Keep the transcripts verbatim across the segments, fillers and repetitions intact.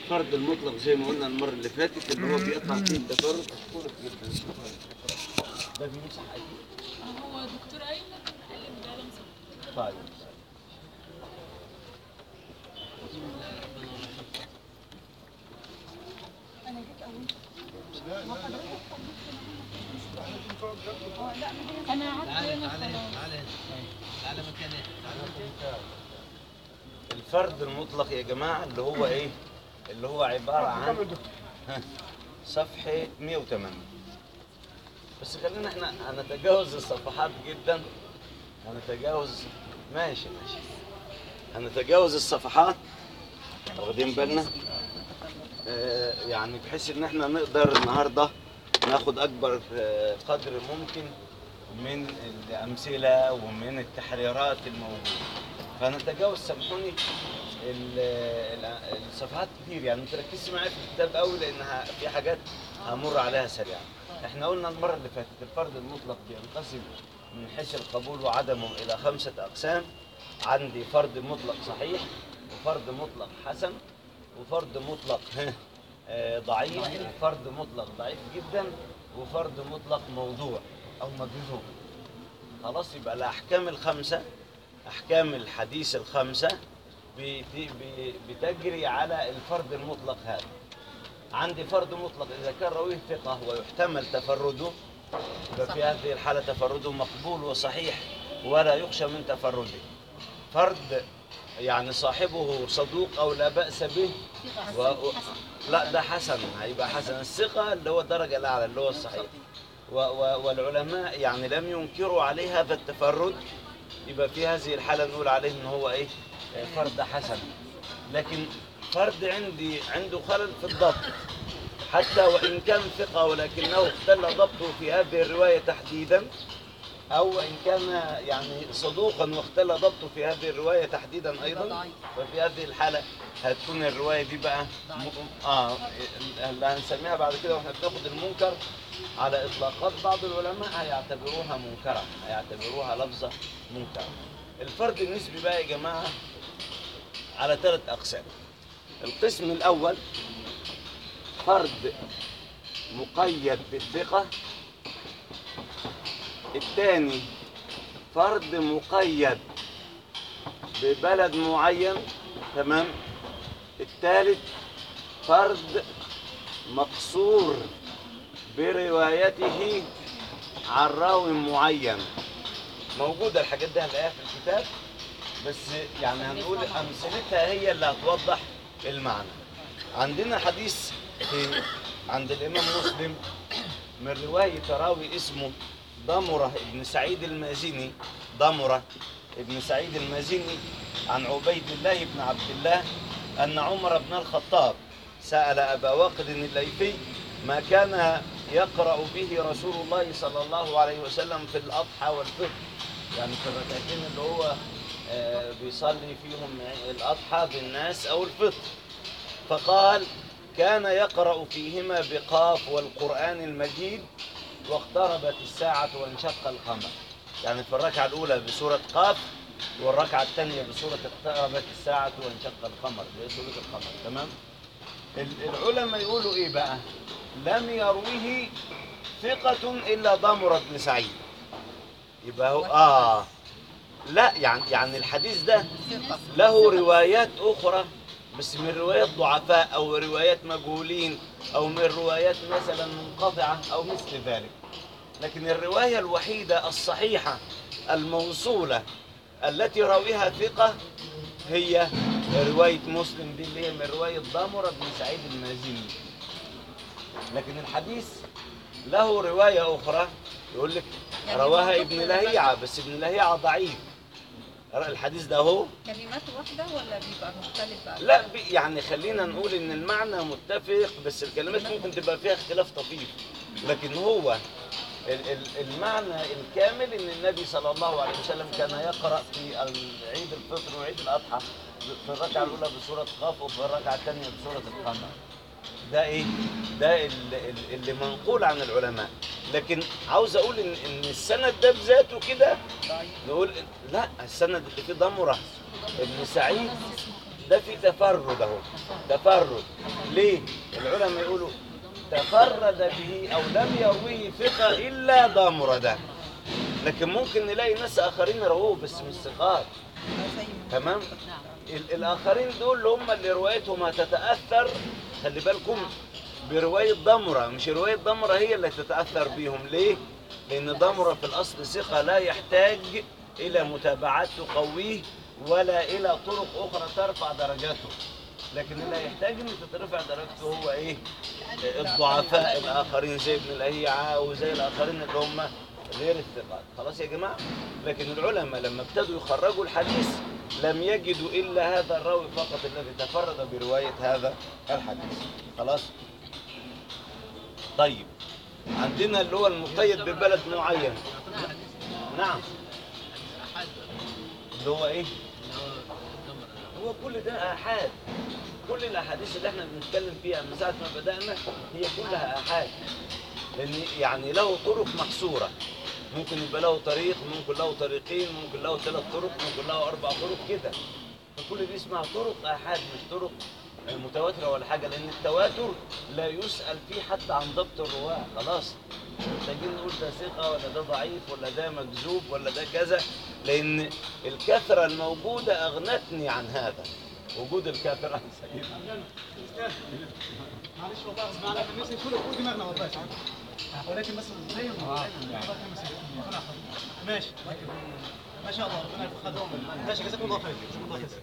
الفرد المطلق زي ما قلنا المرة اللي فاتت اللي هو بيقطع فيه التفرد. أشكرك جدا. ده بيمسح أكيد. هو دكتور أيمن قال لي ده لمسة. طيب. أنا جيت أول. أنا قعدت هنا خلاص. تعالى مكاني. الفرد المطلق يا جماعة اللي هو إيه؟ اللي هو عبارة عن صفحة مئة وثمانية. بس خلينا احنا هنتجاوز الصفحات جدا. هنتجاوز ماشي ماشي. هنتجاوز الصفحات واخدين بالنا؟ آه يعني بحيث ان احنا نقدر النهارده ناخد اكبر آه قدر ممكن من الامثله ومن التحريرات الموجوده. فنتجاوز سامحوني الصفحات كتير، يعني ما تركزش معايا في الكتاب قوي لانها في حاجات همر عليها سريعا. احنا قلنا المره اللي فاتت الفرد المطلق بينقسم من حيث القبول وعدمه الى خمسه اقسام. عندي فرد مطلق صحيح، وفرد مطلق حسن، وفرد مطلق ضعيف، وفرد مطلق ضعيف جدا، وفرد مطلق موضوع او مجذوب. خلاص يبقى الاحكام الخمسه، احكام الحديث الخمسه بتجري على الفرد المطلق هذا. عندي فرد مطلق اذا كان راويه ثقه ويحتمل تفرده، يبقى في هذه الحاله تفرده مقبول وصحيح ولا يخشى من تفرده. فرد يعني صاحبه صدوق او لا باس به و... لا ده حسن، هيبقى حسن. الثقه اللي هو الدرجه الاعلى اللي هو الصحيح. و... و... والعلماء يعني لم ينكروا عليه هذا التفرد، يبقى في هذه الحاله نقول عليه ان هو ايه؟ فرد حسن. لكن فرد عندي عنده خلل في الضبط حتى وان كان ثقه ولكنه اختل ضبطه في هذه الروايه تحديدا، او ان كان يعني صدوقا واختل ضبطه في هذه الروايه تحديدا ايضا، ففي هذه الحاله هتكون الروايه دي بقى اه اللي هنسميها بعد كده واحنا بناخد المنكر على اطلاقات بعض العلماء هيعتبروها منكرا، هيعتبروها لفظه منكره. الفرد النسبي بقى يا جماعه على ثلاث اقسام. القسم الاول فرد مقيد بالثقه، الثاني فرد مقيد ببلد معين، تمام، الثالث فرد مقصور بروايته عن راوي معين. موجوده الحاجات دي هنلاقيها في الكتاب، بس يعني هنقول امثلتها هي اللي هتوضح المعنى. عندنا حديث في عند الامام مسلم من روايه راوي اسمه ضمرة ابن سعيد المازني، ضمرة ابن سعيد المازني عن عبيد الله بن عبد الله أن عمر بن الخطاب سأل أبا واقد الليثي ما كان يقرأ به رسول الله صلى الله عليه وسلم في الأضحى والفطر، يعني في الركعتين اللي هو بيصلي فيهم الأضحى بالناس أو الفطر. فقال كان يقرأ فيهما بقاف والقرآن المجيد واقتربت الساعة وانشق القمر، يعني في الركعة الأولى بسورة قاف، والركعة الثانية بسورة اقتربت الساعة وانشق القمر بسورة القمر، تمام؟ العلماء يقولوا إيه بقى؟ لم يرويه ثقة إلا ضمرة بن سعيد. يبقى هو آه لا يعني يعني الحديث ده له روايات أخرى بس من روايات ضعفاء أو روايات مجهولين أو من روايات مثلا منقطعة أو مثل ذلك. لكن الرواية الوحيدة الصحيحة الموصولة التي راويها ثقة هي رواية مسلم دي اللي هي من رواية ضمرة بن سعيد المازني. لكن الحديث له رواية أخرى يقول لك رواها ابن لهيعة، بس ابن لهيعة ضعيف. الحديث ده هو كلمات واحدة ولا بيبقى مختلف بقى؟ لا يعني خلينا نقول ان المعنى متفق بس الكلمات ممكن تبقى فيها اختلاف طفيف، لكن هو المعنى الكامل ان النبي صلى الله عليه وسلم كان يقرأ في عيد الفطر وعيد الأضحى في الركعة الأولى بسورة قاف وفي الركعة الثانية بسورة القمر. ده ايه؟ ده اللي منقول عن العلماء. لكن عاوز اقول ان ان السند ده بذاته كده نقول لا، السند اللي فيه ضمرة ابن سعيد ده فيه تفرد اهو، تفرد ليه؟ العلماء يقولوا تفرد به أو لم يرويه ثقة إلا ضامر ده، لكن ممكن نلاقي ناس آخرين رووه بس مش ثقات. تمام؟ ال- الآخرين دول اللي هم اللي روايتهم هتتأثر، خلي بالكم، برواية ضمرة، مش رواية ضمرة هي اللي تتأثر بيهم. ليه؟ لأن ضمرة في الأصل ثقة لا يحتاج إلى متابعات تقويه ولا إلى طرق أخرى ترفع درجاته، لكن اللي يحتاج إن تترفع درجته هو إيه؟ الضعفاء الآخرين زي ابن الأهيعة وزي الآخرين اللي هم غير الثقات. خلاص يا جماعة؟ لكن العلماء لما ابتدوا يخرجوا الحديث لم يجدوا إلا هذا الراوي فقط الذي تفرد برواية هذا الحديث. خلاص؟ طيب عندنا اللي هو المقيد ببلد معين. نعم. اللي هو ايه؟ هو كل ده آحاد. كل الأحاديث اللي احنا بنتكلم فيها من ساعة ما بدأنا هي كلها آحاد. لأن يعني له طرق محصورة. ممكن يبقى له طريق، ممكن له طريقين، ممكن له ثلاث طرق، ممكن له أربع طرق كده. فكل دي اسمها طرق آحاد مش طرق متواترة ولا حاجة، لأن التواتر لا يسأل فيه حتى عن ضبط الرواة. خلاص محتاجين نقول ده ثقة ولا ده ضعيف ولا ده مكذوب ولا ده كذا، لأن الكثرة الموجودة أغنتني عن هذا. وجود الكثرة معلش والله غصب عنك الناس يقولوا فوق دماغنا والله ساعات، ولكن بس زي ما ماشي ما شاء الله ربنا يوفقك. ماشي جزاكم الله خير. جزاكم الله خير.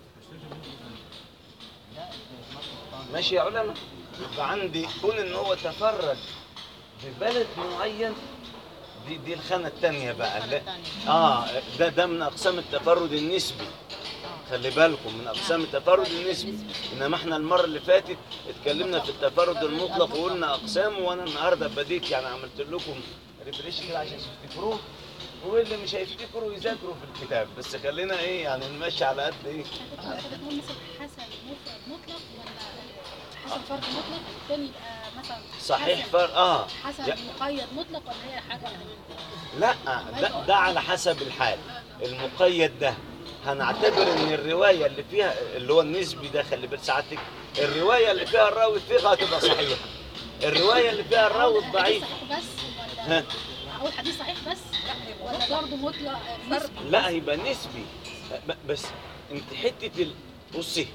ماشي يا علماء. يبقى عندي كون ان هو تفرد ببلد معين، دي دي الخانه الثانيه بقى. لا. اه ده ده من اقسام التفرد النسبي. خلي بالكم من اقسام التفرد النسبي. انما احنا المره اللي فاتت اتكلمنا في التفرد المطلق وقلنا اقسامه، وانا النهارده بديت يعني عملت لكم ريفريش كده عشان تفتكروه، واللي مش هيفتكروا يذاكروا في الكتاب. بس خلينا ايه يعني نمشي على قد ايه. تقول مثلا حسن مفرد مطلق ولا حسن فرد مطلق، الثاني يبقى مثلا صحيح فرق اه حسن يا- مقيد مطلق ولا هي حاجه واحده؟ لا ده, ده على حسب الحال. المقيد ده هنعتبر ان الروايه اللي فيها اللي هو النسبي ده، خلي بال سعادتك، الروايه اللي فيها الراوي الثقه هتبقى صحيحه. الروايه اللي فيها الراوي الضعيف صحيح بس ها. ولا اول حديث صحيح بس ولا برضه مطلق نسبي؟ لا هيبقى نسبي. ب- بس انت حته ال... بصي،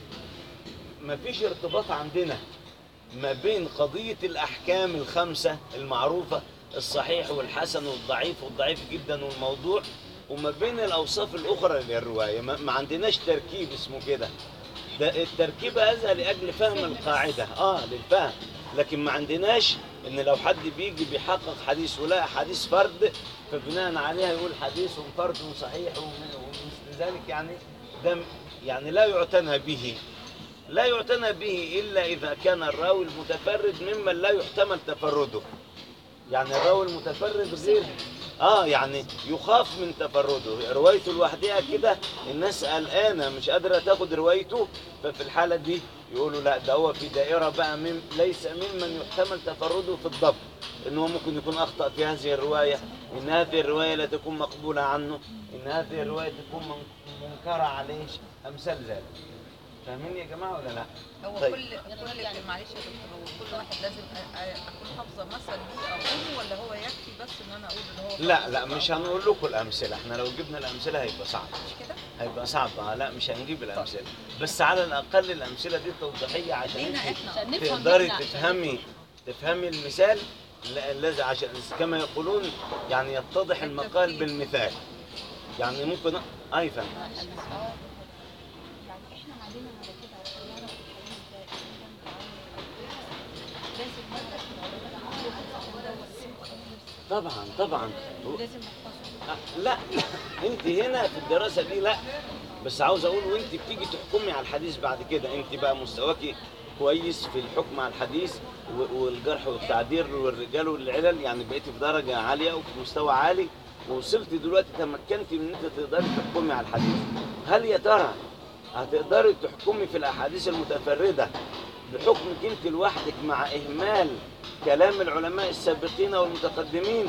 مفيش ارتباط عندنا ما بين قضيه الاحكام الخمسه المعروفه، الصحيح والحسن والضعيف والضعيف جدا والموضوع، وما بين الاوصاف الاخرى للروايه. ما ما عندناش تركيب اسمه كده. ده التركيب هذا لاجل فهم القاعده، اه للفهم. لكن ما عندناش ان لو حد بيجي بيحقق حديث ولقى حديث فرد فبناء عليها يقول حديث فرد صحيح وم- ومثل ذلك. يعني ده م- يعني لا يعتنى به. لا يعتنى به الا اذا كان الراوي المتفرد ممن لا يحتمل تفرده. يعني الراوي المتفرد غير اه يعني يخاف من تفرده، روايته لوحدها كده الناس قلقانه مش قادره تاخد روايته، ففي الحاله دي يقولوا لا ده هو في دائره بقى من ليس ممن يحتمل تفرده في الضبط، ان هو ممكن يكون اخطا في هذه الروايه، ان هذه الروايه لا تكون مقبوله عنه، ان هذه الروايه تكون من- منكره عليه، امثال ذلك. فاهمين يا جماعه ولا لا؟ هو طيب. كل كل معلش يا دكتور، هو كل واحد لازم أ- أ- اكون حافظه مثل ليه اقوله، ولا هو يكفي بس ان انا اقول ان هو لا لا مش هنقول لكم الامثله، احنا لو جبنا الامثله هيبقى صعب. مش كده؟ هيبقى صعب. آه لا مش هنجيب الامثله، بس على الاقل الامثله دي توضيحيه عشان لينا انت احنا. عشان نفهم تقدري إحنا. تفهمي تفهمي المثال الذي عشان كما يقولون يعني يتضح المقال بالمثال. يعني ممكن اي فهم. يعني احنا عندنا على كده عشان نعرف الحديث ده اذا كان ضعيف او لازم نعرف العلماء طبعا طبعا لازم نحفظه. آه، لا انت هنا في الدراسه دي لا، بس عاوز اقول وانت بتيجي تحكمي على الحديث بعد كده انت بقى مستواكي كويس في الحكم على الحديث و- والجرح والتعديل والرجال والعلل، يعني بقيتي في درجه عاليه وفي مستوى عالي، ووصلتي دلوقتي تمكنتي من ان انت تقدري تحكمي على الحديث. هل يا ترى هتقدري تحكمي في الاحاديث المتفرده بحكمك انت لوحدك مع اهمال كلام العلماء السابقين والمتقدمين،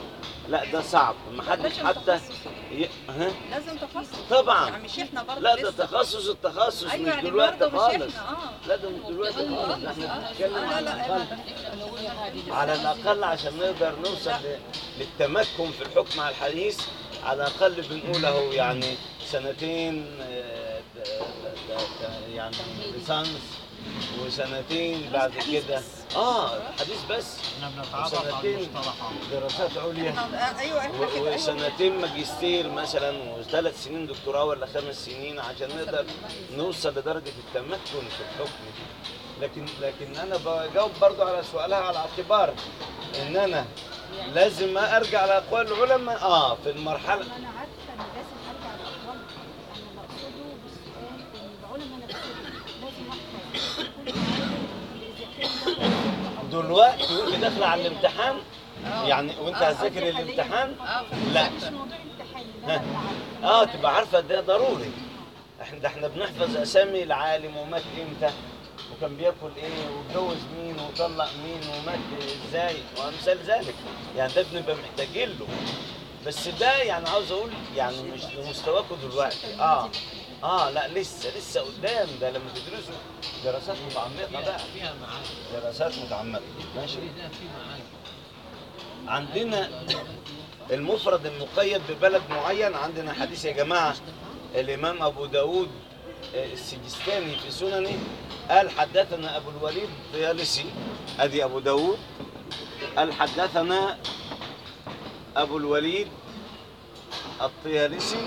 لا ده صعب، ما حدش لازم حتى تخصص. ي... ها؟ لازم تخصص طبعا. يعني مش احنا برضه لا ده لسه. تخصص التخصص أيوة مش يعني دلوقتي برضه مش خالص. إحنا، آه. لا ده مش دلوقتي خالص، ده احنا بنتكلم آه، لا على لا الأقل. على الأقل عشان نقدر نوصل ل- للتمكن في الحكم على الحديث، على الأقل بنقول أهو يعني سنتين آه، ت- ت- ت- يعني ليسانس، وسنتين بعد كده اه الحديث بس، احنا بنتعرف على وسنتين المصطلحات. دراسات عليا، آه، ايوه احنا و- كده أيوة. وسنتين ماجستير مثلا، وثلاث سنين دكتوراه ولا خمس سنين عشان نقدر نوصل لدرجة التمكن في الحكم. لكن لكن انا بجاوب برضو على سؤالها على اعتبار ان انا لازم ارجع لاقوال العلماء اه في المرحلة. انا عارفه ان لازم ارجع لاقوالهم. انا اللي اقصده بالسؤال ان العلماء نفسهم لازم احفظ كل عالم اذا كان ده دلوقتي وانت داخله على الامتحان يعني وانت آه، هتذاكر حالياً. الامتحان اه في لا. مش موضوع امتحان ها. ده بالعقل. اه تبقى عارفه ده ضروري. احنا ده احنا بنحفظ اسامي العالم ومات امتى وكان بياكل ايه واتجوز مين وطلق مين ومات ازاي وامثال ذلك، يعني ده بنبقى محتاجين له. بس ده يعني عاوز اقول يعني مش لمستواكم دلوقتي. اه اه لا لسه لسه قدام، ده لما تدرسوا دراسات متعمقه بقى، فيها معاني. دراسات متعمقه. ماشي. ده في معاني. عندنا المفرد المقيد ببلد معين، عندنا حديث يا جماعة الإمام أبو داود السجستاني في سننه قال حدثنا أبو الوليد الطيالسي، أدي أبو داود قال حدثنا أبو الوليد الطيالسي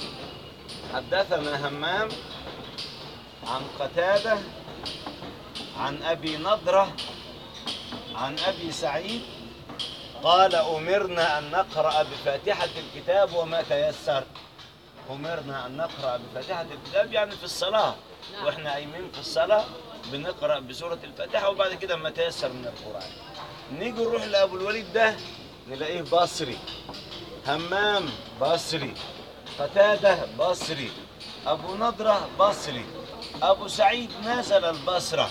حدثنا همام عن قتادة عن أبي نضرة عن أبي سعيد قال أمرنا أن نقرأ بفاتحة الكتاب وما تيسر. أمرنا أن نقرأ بفاتحة الكتاب يعني في الصلاة، وإحنا قايمين في الصلاة بنقرأ بسورة الفاتحة وبعد كده ما تيسر من القرآن. نيجي نروح لأبو الوليد ده نلاقيه بصري، همام بصري، قتادة بصري، أبو نضرة بصري، أبو سعيد نزل البصرة.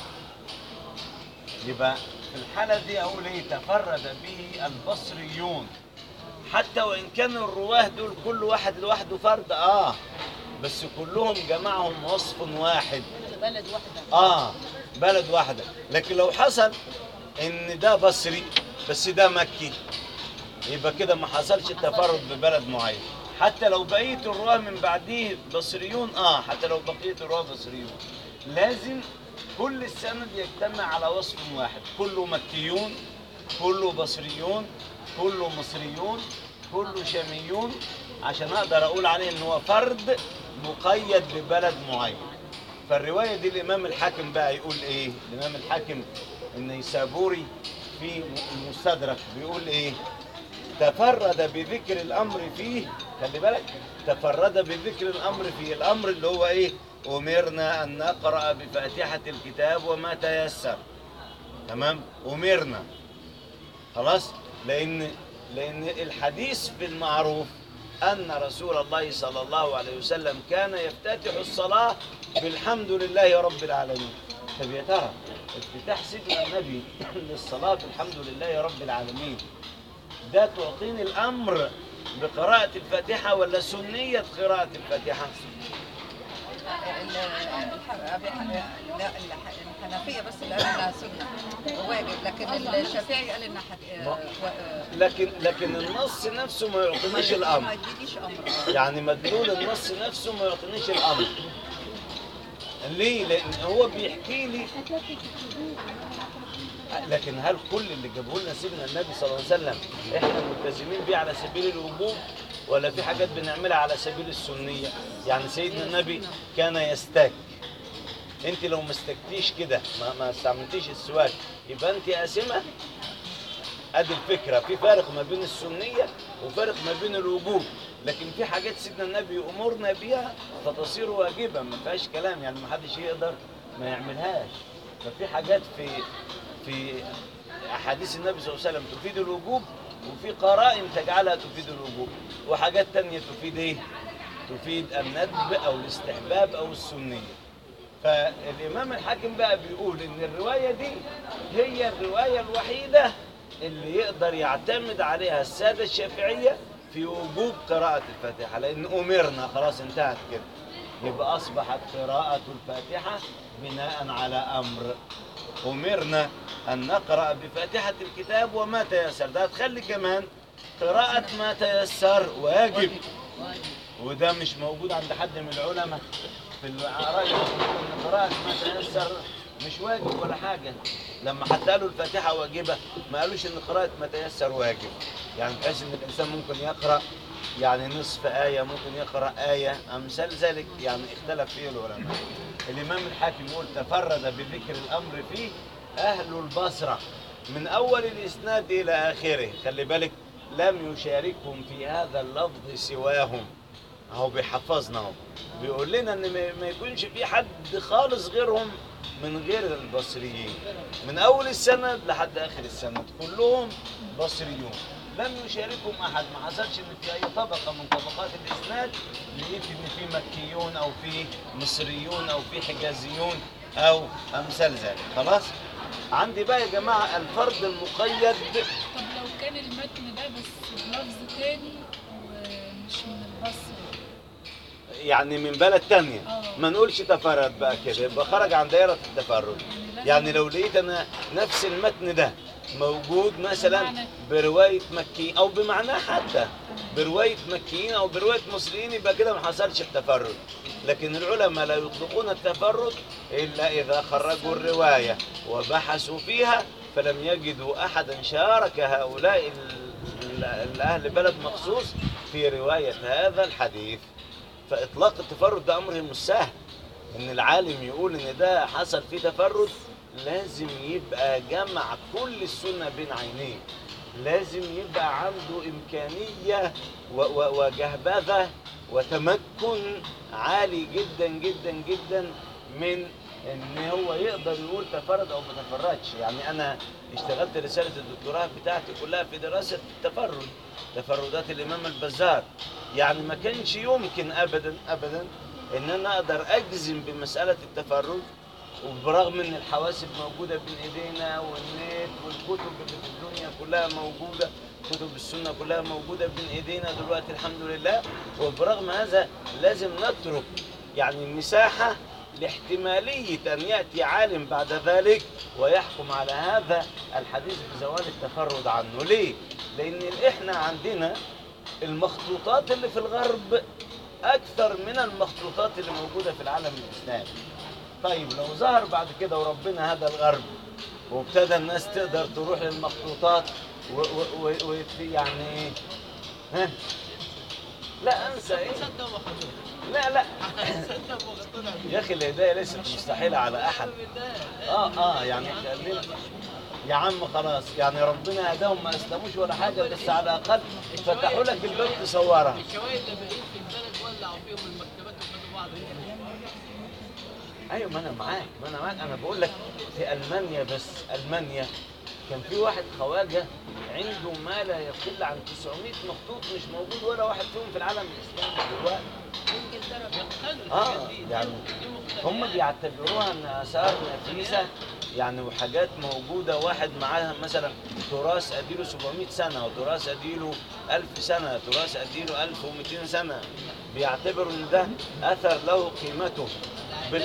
يبقى في الحالة دي أقول إيه؟ تفرد به البصريون، حتى وإن كان الرواه دول كل واحد لوحده فرد آه بس كلهم جمعهم وصف واحد. بلد واحدة. آه بلد واحدة. لكن لو حصل إن ده بصري بس ده مكي يبقى كده ما حصلش التفرد ببلد معين، حتى لو بقية الرواه من بعديه بصريون آه حتى لو بقية الرواه بصريون لازم كل السند يجتمع على وصف واحد، كله مكيون، كله بصريون، كله مصريون، كله شاميون، عشان اقدر اقول عليه ان هو فرد مقيد ببلد معين. فالروايه دي الامام الحاكم بقى يقول ايه؟ الامام الحاكم النيسابوري في المستدرك بيقول ايه؟ تفرد بذكر الامر فيه، خلي بالك، تفرد بذكر الامر فيه، الامر اللي هو ايه؟ امرنا ان نقرا بفاتحه الكتاب وما تيسر. تمام؟ امرنا خلاص، لان لان الحديث بالمعروف ان رسول الله صلى الله عليه وسلم كان يفتتح الصلاه بالحمد لله رب العالمين. طب يا ترى افتتاح سيدنا النبي للصلاه بالحمد لله رب العالمين ده تعطيني الامر بقراءه الفاتحه ولا سنيه قراءه الفاتحه؟ ال- الح- أبي ح- لا الح- الحنفية بس اللي قال انها سنة وواجب، لكن الشافعي قال انها حد- آه، و- آه، لكن لكن النص نفسه ما يعطينيش الامر، ما يدينيش امر. يعني مدلول النص نفسه ما يعطينيش الامر. ليه؟ لان هو بيحكي لي، لكن هل كل اللي جابه لنا سيدنا النبي صلى الله عليه وسلم احنا ملتزمين بيه على سبيل الوجوب ولا في حاجات بنعملها على سبيل السنيه؟ يعني سيدنا النبي كان يستاك، انت لو ما استكتيش كده ما, ما استعملتيش السواك يبقى انت آثمة. ادي الفكره، في فارق ما بين السنيه وفارق ما بين الوجوب، لكن في حاجات سيدنا النبي امرنا بيها فتصير واجبه ما فيهاش كلام، يعني ما حدش يقدر ما يعملهاش. ففي حاجات في في احاديث النبي صلى الله عليه وسلم تفيد الوجوب، وفي قرائن تجعلها تفيد الوجوب، وحاجات تانية تفيد ايه؟ تفيد الندب او الاستحباب او السنيه. فالامام الحاكم بقى بيقول ان الروايه دي هي الروايه الوحيده اللي يقدر يعتمد عليها السادة الشافعية في وجوب قراءة الفاتحة، لأن أمرنا خلاص انتهت كده، يبقى أصبحت قراءة الفاتحة بناء على أمر. أمرنا أن نقرأ بفاتحة الكتاب وما تيسر، ده هتخلي كمان قراءة ما تيسر واجب، وده مش موجود عند حد من العلماء في الآراء ان قراءة ما تيسر مش واجب ولا حاجة. لما حتى قالوا الفاتحة واجبة ما قالوش ان قراءة ما تيسر واجب، يعني بحيث ان الانسان ممكن يقرأ يعني نصف آية، ممكن يقرأ آية، أمثال ذلك يعني اختلف فيه العلماء. الإمام الحاكم يقول تفرد بذكر الأمر فيه أهل البصرة من أول الإسناد إلى آخره، خلي بالك لم يشاركهم في هذا اللفظ سواهم، اهو بيحفظنا اهو بيقول لنا ان ما يكونش في حد خالص غيرهم من غير البصريين، من اول السند لحد اخر السند كلهم بصريون، لم يشاركهم احد. ما حصلش ان في اي طبقه من طبقات الاسناد لقيت ان في مكيون او في مصريون او في حجازيون او امثال ذلك. خلاص عندي بقى يا جماعه الفرد المقيد. طب لو كان المتن ده بس بلفظ تاني ومش من البصري، يعني من بلد تانية، آه. ما نقولش تفرد بقى كده، يبقى خرج عن دائرة التفرد. يعني يعني لو لقيت انا نفس المتن ده موجود مثلا بمعنى؟ برواية مكي او بمعناه حتى برواية مكيين او برواية مصريين، يبقى كده ما حصلش التفرد. لكن العلماء لا يطلقون التفرد الا اذا خرجوا الرواية وبحثوا فيها فلم يجدوا احدا شارك هؤلاء ال- الاهل بلد مخصوص في رواية هذا الحديث. فإطلاق التفرد ده أمر مش سهل، إن العالم يقول إن ده حصل فيه تفرد لازم يبقى جمع كل السنة بين عينيه، لازم يبقى عنده إمكانية و- و- وجهبذة وتمكن عالي جدا جدا جدا من إن هو يقدر يقول تفرد أو ما تفردش. يعني أنا اشتغلت رسالة الدكتوراه بتاعتي كلها في دراسة التفرد، تفردات الإمام البزار. يعني ما كانش يمكن ابدا ابدا ان انا اقدر اجزم بمساله التفرد، وبرغم ان الحواسب موجوده بين ايدينا والنت والكتب اللي في الدنيا كلها موجوده، كتب السنه كلها موجوده بين ايدينا دلوقتي الحمد لله، وبرغم هذا لازم نترك يعني مساحه لاحتماليه ان ياتي عالم بعد ذلك ويحكم على هذا الحديث بزوال التفرد عنه. ليه؟ لان احنا عندنا المخطوطات اللي في الغرب أكثر من المخطوطات اللي موجودة في العالم الإسلامي. طيب لو ظهر بعد كده وربنا هدى الغرب وابتدى الناس تقدر تروح للمخطوطات ويعني ايه؟ ها؟ لا انسى ايه؟ لا لا يا اخي الهدايه ليست مستحيله على احد. اه اه يعني خلينا يا عم خلاص، يعني ربنا هداهم ما اسلموش ولا حاجه، بس على الاقل فتحوا لك الباب تصورها. الشواهد اللي باقيين في البلد ولعوا فيهم المكتبات وخدوا بعض. ايوه ما انا معاك ما انا معاك انا بقول لك في المانيا، بس المانيا كان في واحد خواجه عنده ما لا يقل عن تسعمائة مخطوط مش موجود ولا واحد فيهم في العالم الاسلامي دلوقتي. اه يعني هم بيعتبروها ان اثار نفيسه يعني، وحاجات موجوده واحد معاها مثلا تراث اديله سبعمائة سنه وتراث اديله ألف سنه، تراث اديله ألف ومئتين سنه، بيعتبروا ان ده اثر له قيمته. بال...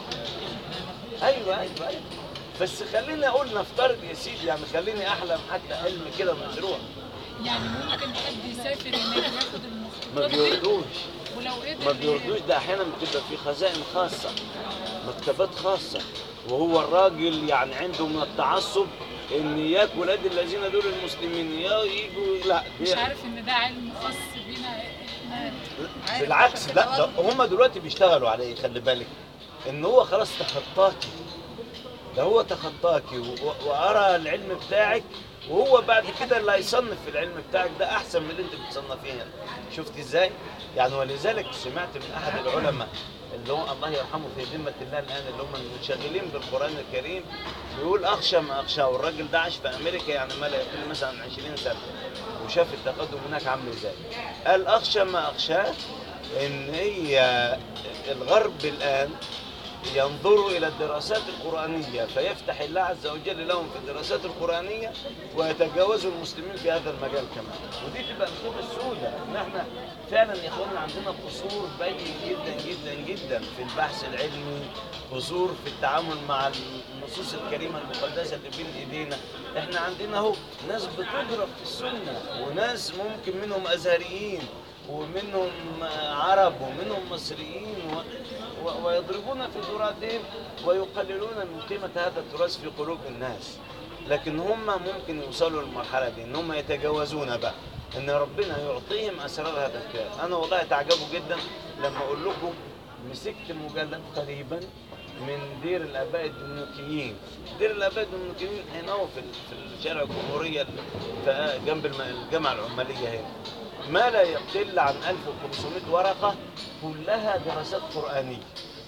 ايوه ايوه ايوه بس خليني اقول نفترض يا سيدي، يعني خليني احلم حتى حلم كده مشروع. يعني ممكن حد يسافر هناك ياخد ما المخطوطات دي بيردوش ولو قدر ما بيردوش ده احيانا بتبقى في خزائن خاصه، مكتبات خاصه، وهو الراجل يعني عنده من التعصب ان اياك ولاد الذين دول المسلمين يا يجوا لا مش عارف ان ده علم خاص بينا احنا. بالعكس لا ده هم دلوقتي بيشتغلوا عليه. خلي بالك ان هو خلاص تخطاكي، ده هو تخطاكي و- وارى العلم بتاعك، وهو بعد كده اللي هيصنف في العلم بتاعك ده احسن من اللي انت بتصنفيه هنا. شفت ازاي؟ يعني ولذلك سمعت من احد العلماء اللي هو الله يرحمه في ذمه الله الان، اللي هم المنشغلين بالقران الكريم، بيقول اخشى ما اخشى، والراجل ده عاش في امريكا يعني ما لا يقل مثلا عشرين سنه وشاف التقدم هناك عامل ازاي. قال اخشى ما اخشاه ان هي الغرب الان ينظروا إلى الدراسات القرآنية فيفتح الله عز وجل لهم في الدراسات القرآنية ويتجاوزوا المسلمين في هذا المجال كمان. ودي تبقى الخطة السوداء إن احنا فعلا يا إخواننا عندنا قصور باين جدا جدا جدا في البحث العلمي، قصور في التعامل مع النصوص الكريمة المقدسة اللي بين إيدينا. احنا عندنا اهو ناس بتضرب في السنة، وناس ممكن منهم أزهريين ومنهم عرب ومنهم مصريين و... و... ويضربون في تراثهم ويقللون من قيمة هذا التراث في قلوب الناس. لكن هم ممكن يوصلوا للمرحلة دي ان هم يتجاوزون بقى، ان ربنا يعطيهم اسرار هذا الكلام. انا والله تعجبوا جدا لما اقول لكم مسكت مجلد قريبا من دير الاباء الدنيوكيين. دير الاباء الدنيوكيين هنا في في شارع الجمهوريه جنب الجامعه العماليه هنا، ما لا يقل عن ألف وخمسمائة ورقه كلها دراسات قرانيه،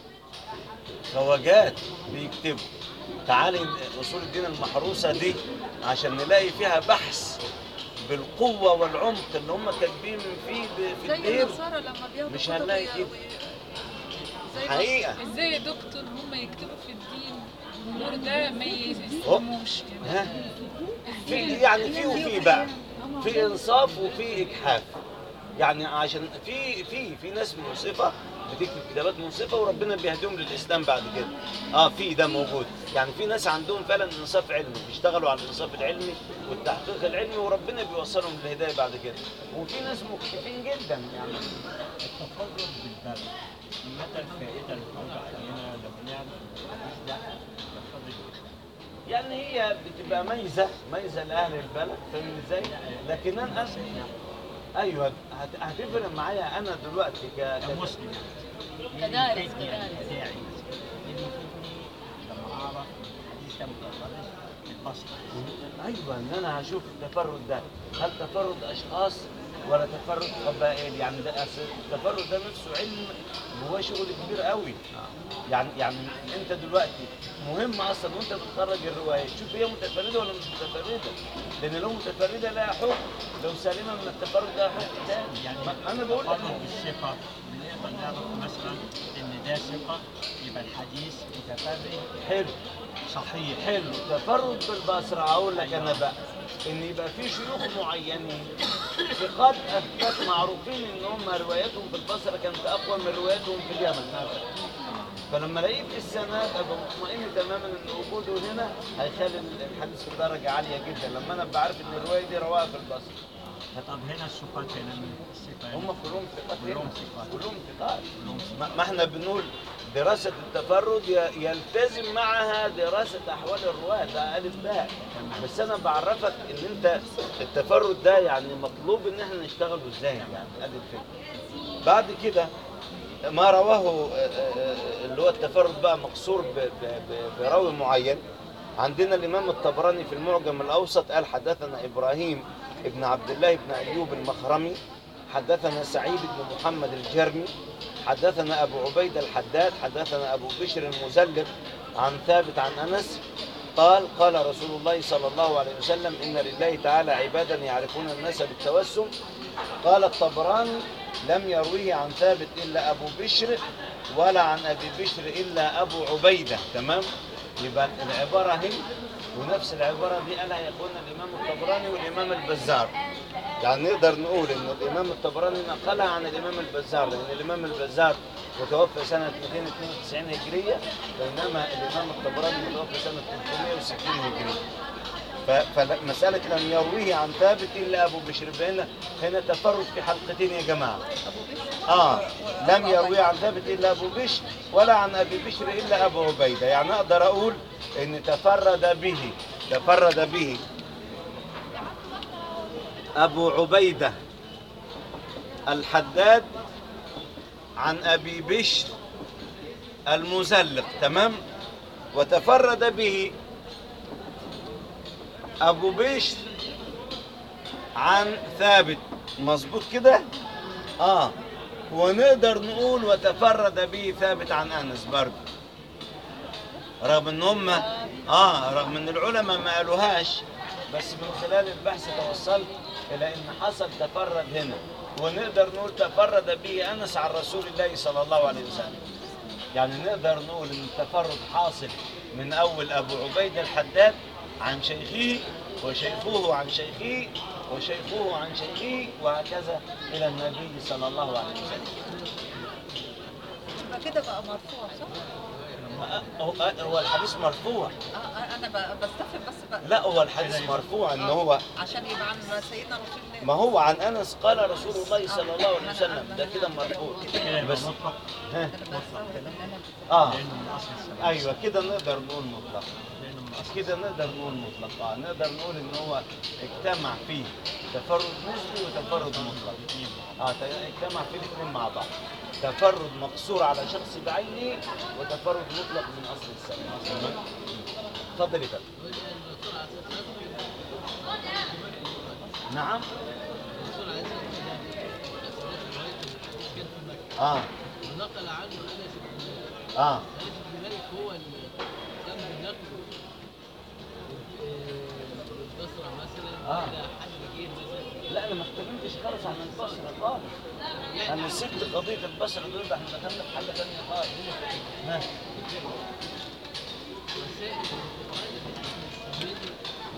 خواجات بيكتبوا. تعالي اصول الدين المحروسه دي عشان نلاقي فيها بحث بالقوه والعمق اللي هم كاتبين فيه في زي الدير، النصارى لما بياخدوا مش كتب هنلاقي ي- كده زي حقيقه. ازاي يا دكتور هم يكتبوا في الدين الجمهور ده ما يسلموش ها في يعني في وفي بقى في انصاف وفي اجحاف. يعني عشان في في في ناس منصفه بتكتب كتابات منصفه وربنا بيهديهم للاسلام بعد كده. اه في ده موجود، يعني في ناس عندهم فعلا انصاف علمي بيشتغلوا على الانصاف العلمي والتحقيق العلمي وربنا بيوصلهم للهدايه بعد كده. وفي ناس مكتفين جدا يعني. التفرد بالبلد متى الفائده اللي بترجع علينا لما نعرف الحديث ده يفرد؟ يعني هي بتبقى ميزه ميزه لاهل البلد، فاهم ازاي؟ لكن انا ايوه هت- هتفرق معايا انا دلوقتي ك ك- كمسلم كدارس يعني كدارس بتاعي اللي يفيدني لما اعرف الحديث ده متفرد بالبصر. ايوه ان انا هشوف التفرد ده هل تفرد اشخاص ولا تفرد قبائل. يعني ده أصل التفرد ده نفسه علم جواه شغل كبير قوي. يعني يعني انت دلوقتي مهم اصلا وانت بتخرج الروايه تشوف هي متفرده ولا مش متفرده، لان لو متفرده لها حكم، لو سالمه من التفرد لها حكم ثاني. يعني ما- انا بقول لك التفرد بالثقه بنقدر نعرف مثلا ان ده ثقه يبقى الحديث متفرد حلو صحيح. حلو. تفرد بالبصره هقول لك انا بقى ان يبقى في شيوخ معينين ثقات اثبات معروفين ان هم رواياتهم بالبصره كانت اقوى من رواياتهم في اليمن مثلا، فلما الاقيه في السند ابقى مطمئن تماما ان وجوده هنا هيخلي الحديث في درجه عاليه جدا لما انا ابقى عارف ان الروايه دي رواها بالبصره. طب هنا الثقات هنا من الثقه هم كلهم ثقات هنا. كلهم ثقات. كلهم ثقات. كلهم ثقات. ما ما احنا بنقول دراسة التفرد ي- يلتزم معها دراسة أحوال الرواة، ده ألف باء. بس أنا بعرفك إن أنت التفرد ده يعني مطلوب إن احنا نشتغله إزاي، يعني ألف باء. بعد كده ما رواه آه، آه، اللي هو التفرد بقى مقصور ب- ب- ب- براوي معين. عندنا الإمام الطبراني في المعجم الأوسط قال حدثنا إبراهيم ابن عبد الله بن أيوب المخرمي، حدثنا سعيد بن محمد الجرمي، حدثنا أبو عبيدة الحداد، حدثنا أبو بشر المزلب عن ثابت عن أنس قال قال رسول الله صلى الله عليه وسلم إن لله تعالى عبادا يعرفون الناس بالتوسم. قال الطبراني لم يرويه عن ثابت إلا أبو بشر ولا عن أبي بشر إلا أبو عبيدة. تمام؟ يبقى العبارة هي ونفس العبارة دي قالها يقولنا الإمام الطبراني والإمام البزار. يعني نقدر نقول إن الإمام الطبراني نقلها عن الإمام البزار، لأن الإمام البزار متوفى سنة مئتين واثنين وتسعين هجرية، بينما الإمام الطبراني متوفى سنة ثلاثمائة وستين هجرية. ف- فمسألة لم يرويه عن ثابت إلا أبو بشر، هنا هنا تفرد في حلقتين يا جماعة. آه لم يروي عن ثابت إلا أبو بشر ولا عن أبي بشر إلا أبو عبيدة. يعني أقدر أقول إن تفرد به تفرد به أبو عبيدة الحداد عن أبي بشر المزلق. تمام؟ وتفرد به أبو بشر عن ثابت. مظبوط كده؟ آه ونقدر نقول وتفرد به ثابت عن أنس برضه، رغم ان هم اه رغم ان العلماء ما قالوهاش، بس من خلال البحث توصلت الى ان حصل تفرد هنا. ونقدر نقول تفرد به انس عن رسول الله صلى الله عليه وسلم. يعني نقدر نقول ان التفرد حاصل من اول ابو عبيد الحداد عن شيخه وشيخه عن شيخه وشيخه عن شيخه وهكذا الى النبي صلى الله عليه وسلم. يبقى كده بقى مرفوع صح؟ هو هو الحديث مرفوع. اه انا ب- بستفهم بس بقى. لا هو الحديث مرفوع ان هو عشان يبقى عن سيدنا رسول الله. ما هو عن انس قال رسول الله صلى الله عليه وسلم، ده كده مرفوع. بس ها انا بستوعب ان انا اه لأنه من أصل السبعة. ايوه كده نقدر نقول مطلق، لأنه من أصل كده نقدر نقول مطلق. اه نقدر نقول ان هو اجتمع فيه تفرد نسبي وتفرد مطلق. اه اجتمع فيه الاثنين مع بعض، تفرد مقصور على شخص بعينه وتفرد مطلق من اصل السبعه. تمام. اتفضل يا فندم. نعم. اه ونقل عنه انس بن اه انس بن مالك هو اللي قام بالنقل البصره مثلا آه. الى حد جه مثلا. لا انا ما اتكلمتش خالص عن البصره خالص، انا سبت قضيه البصره دول، ده احنا دخلنا في حاجه ثانيه خالص. ها وسائل القران التي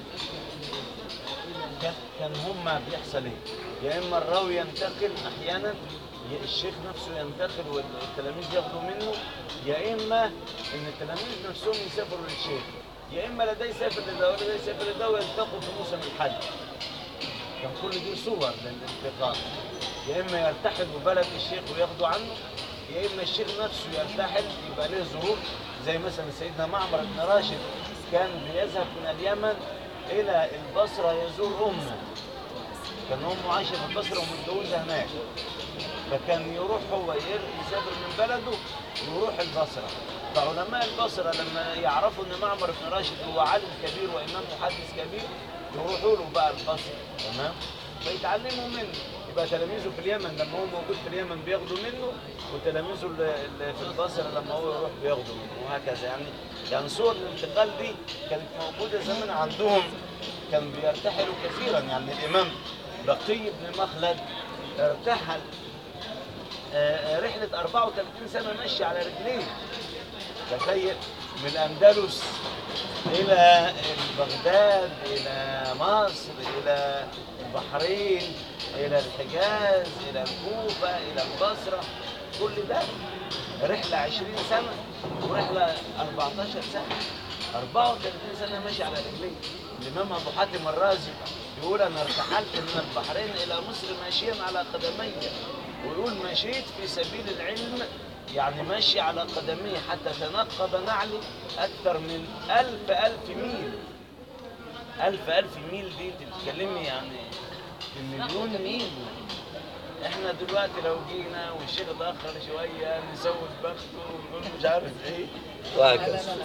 كان كان هما بيحصل ايه؟ يا اما الراوي ينتقل احيانا، يا الشيخ نفسه ينتقل والتلاميذ ياخدوا منه، يا اما ان التلاميذ نفسهم يسافروا للشيخ، يا اما لا ده يسافر لده ولا ده يسافر لده ويلتقوا في موسم الحج. كان كل دي صور للالتقاء، يا اما يرتحلوا بلد الشيخ وياخدوا عنه، يا اما الشيخ نفسه يرتحل يبقى له ظروف، زي مثلا سيدنا معمر بن راشد كان بيذهب من اليمن الى البصره يزور امه، كان امه عايشه في البصره ومتجوزه هناك، فكان يروح هو يسافر من بلده يروح البصره. فعلماء البصره لما يعرفوا ان معمر بن راشد هو عالم كبير وامام محدث كبير يروحوا له بقى البصره، تمام؟ فيتعلموا منه، يبقى تلاميذه في اليمن لما هو موجود في اليمن بياخدوا منه، وتلاميذه اللي اللي في البصره لما هو يروح بياخدوا منه، وهكذا. يعني يعني صور الانتقال دي كانت موجوده زمان عندهم، كان بيرتحلوا كثيرا. يعني الامام بقي بن مخلد ارتحل آه، رحله أربعة وثلاثين سنه مشي على رجليه، تخيل، من الاندلس الى بغداد الى مصر الى البحرين الى الحجاز الى الكوفه الى البصره، كل ده رحله عشرين سنه ورحله أربعتاشر سنه، أربعة وثلاثين سنه ماشي على رجليه. الامام ابو حاتم الرازي يقول انا ارتحلت من البحرين الى مصر ماشيا على قدمي، ويقول مشيت في سبيل العلم، يعني ماشي على قدمي حتى تنقب نعلي أكثر من ألف ألف ميل. ألف ألف ميل دي تتكلمي يعني في مليون ميل. احنا دلوقتي لو جينا والشيخ اتأخر شوية نسوي بخته ونقول مش عارف ايه وهكذا.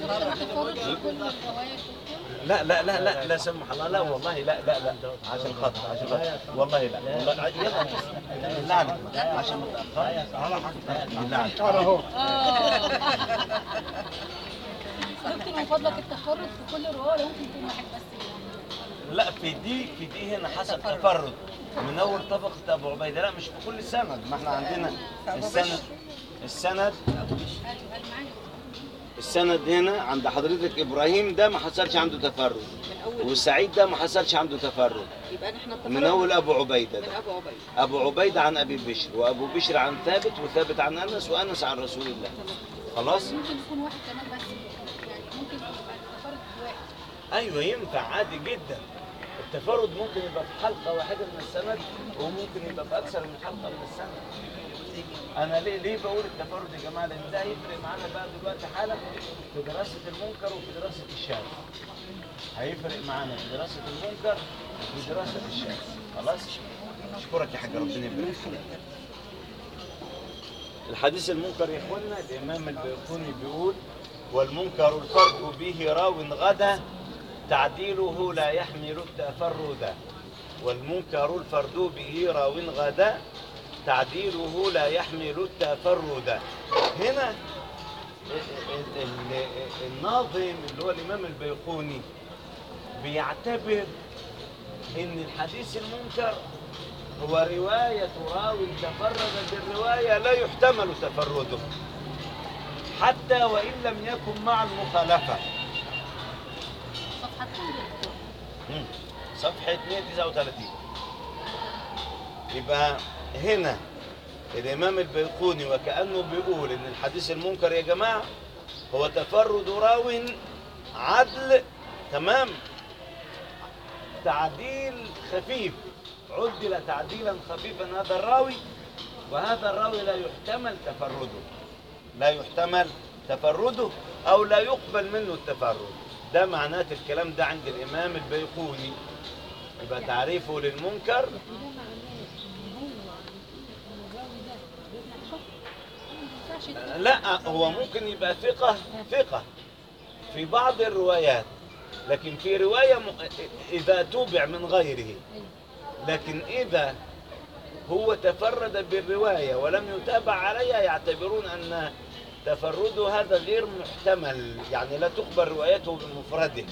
لا لا لا لا لا سمح الله، لا والله لا لا لا عشان خاطر عشان خاطر والله لا والله يلا بالله عليك عشان ما تأخرش بالله عليك. دكتور من فضلك التفرد في كل روايه ولا ممكن يكون واحد بس؟ لا في دي في دي هنا حصل تفرد من اول طبقه ابو عبيده، لا مش في كل سند، ما احنا عندنا السند السند السند هنا عند حضرتك ابراهيم ده ما حصلش عنده تفرد، وسعيد ده ما حصلش عنده تفرد، يبقى احنا من اول ابو عبيده من ده. ابو عبيد. ابو عبيده عن ابي بشر، وابو بشر عن ثابت، وثابت عن انس، وانس عن رسول الله. خلاص؟ ممكن يكون واحد كمان بس، يعني ممكن يبقى التفرد واحد. ايوه ينفع عادي جدا. التفرد ممكن يبقى في حلقه واحده من السند، وممكن يبقى في اكثر من حلقه من السند. انا ليه ليه بقول التفرد يا جماعه؟ لان ده هيفرق معانا بقى دلوقتي حالا في دراسه المنكر وفي دراسه الشاذ. هيفرق معانا في دراسه المنكر وفي دراسه الشاذ. خلاص؟ اشكرك يا حاج، ربنا يبارك فيك. الحديث المنكر يا اخوانا الامام البيقوني بيقول: والمنكر الفرد به راو غدا تعديله لا يحمل التفرد. والمنكر الفرد به راو غدا تعديله لا يحمل التفرد. هنا الناظم اللي هو الامام البيقوني بيعتبر ان الحديث المنكر هو رواية راو تفرد بالرواية لا يحتمل تفرده. حتى وإن لم يكن مع المخالفة. صفحة كام يا دكتور؟ مم. صفحة مئة وتسعة وثلاثين. يبقى هنا الإمام البيقوني وكأنه بيقول إن الحديث المنكر يا جماعة هو تفرد راو عدل، تمام، تعديل خفيف، عدل تعديلا خفيفا هذا الراوي، وهذا الراوي لا يحتمل تفرده، لا يحتمل تفرده أو لا يقبل منه التفرد. ده معنات الكلام ده عند الإمام البيقوني. يبقى تعريفه للمنكر لا، هو ممكن يبقى ثقة ثقة في بعض الروايات، لكن في رواية م... إذا توبع من غيره، لكن إذا هو تفرد بالرواية ولم يتابع عليها يعتبرون أن تفرده هذا غير محتمل، يعني لا تقبل روايته بمفرده.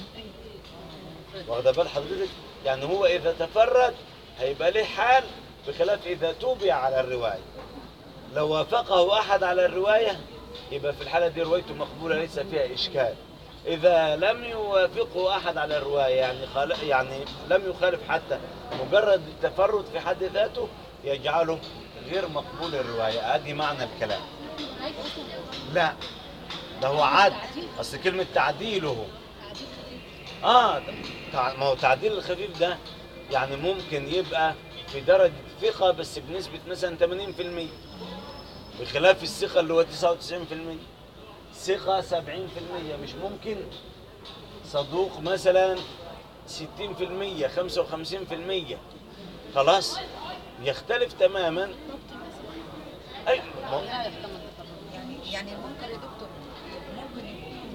واخد بال حضرتك؟ يعني هو إذا تفرد هيبقى له حال، بخلاف إذا توبع على الرواية. لو وافقه أحد على الرواية يبقى في الحالة دي روايته مقبولة ليس فيها إشكال. إذا لم يوافقه أحد على الرواية، يعني خال... يعني لم يخالف حتى، مجرد التفرد في حد ذاته يجعله غير مقبول الرواية. هذه معنى الكلام. لا، ده هو عدل، أصل كلمة تعديله آه تع... ما هو تعديل الخفيف ده يعني ممكن يبقى في درجة ثقة بس بنسبة مثلا ثمانين في المئة، بخلاف الثقة اللي هو تسعة وتسعين في المئة. ثقة سبعين في المئة مش ممكن، صدوق مثلا ستين في المئة خمسة وخمسين في المئة، خلاص يختلف تماما. أي يعني يعني المنكر يا دكتور ممكن يكون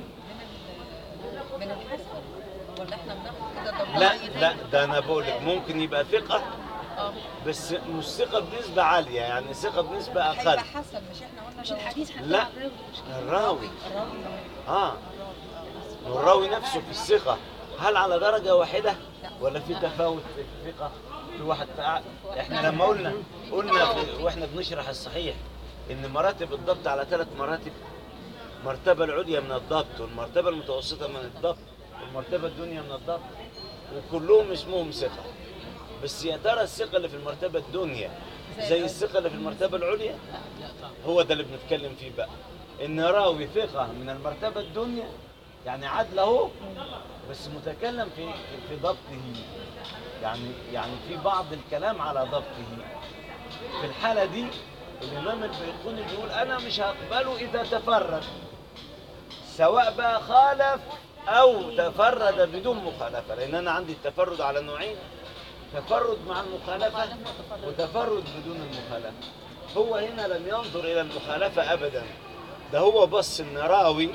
من من الحسن، ولا احنا بناخد كده ده لا ضعيف؟ لا، ده أنا بقول لك ممكن يبقى ثقة اه بس مش ثقة بنسبة عالية، يعني ثقة بنسبة أقل. هيبقى حسن، مش احنا قلنا مش لو- الحديث حتى لا. على الراوي مش كده. الراوي الراوي آه والراوي نفسه في الثقة هل على درجة واحدة ولا في تفاوت في الثقة؟ في واحد فأع... احنا لما قلنا قلنا في... واحنا بنشرح الصحيح ان مراتب الضبط على ثلاث مراتب: المرتبة العليا من الضبط، والمرتبة المتوسطة من الضبط، والمرتبة الدنيا من الضبط، وكلهم اسمهم ثقة. بس يا ترى الثقة اللي في المرتبة الدنيا زي الثقة اللي في المرتبة العليا؟ هو ده اللي بنتكلم فيه بقى، ان راوي ثقة من المرتبة الدنيا يعني عدل اهو، بس متكلم في في ضبطه، يعني يعني في بعض الكلام على ضبطه. في الحالة دي الإمام البيقوني بيقول أنا مش هقبله إذا تفرد، سواء بقى خالف أو تفرد بدون مخالفة، لأن أنا عندي التفرد على نوعين: تفرد مع المخالفة وتفرد بدون المخالفة. هو هنا لم ينظر إلى المخالفة أبدا، ده هو بص إن راوي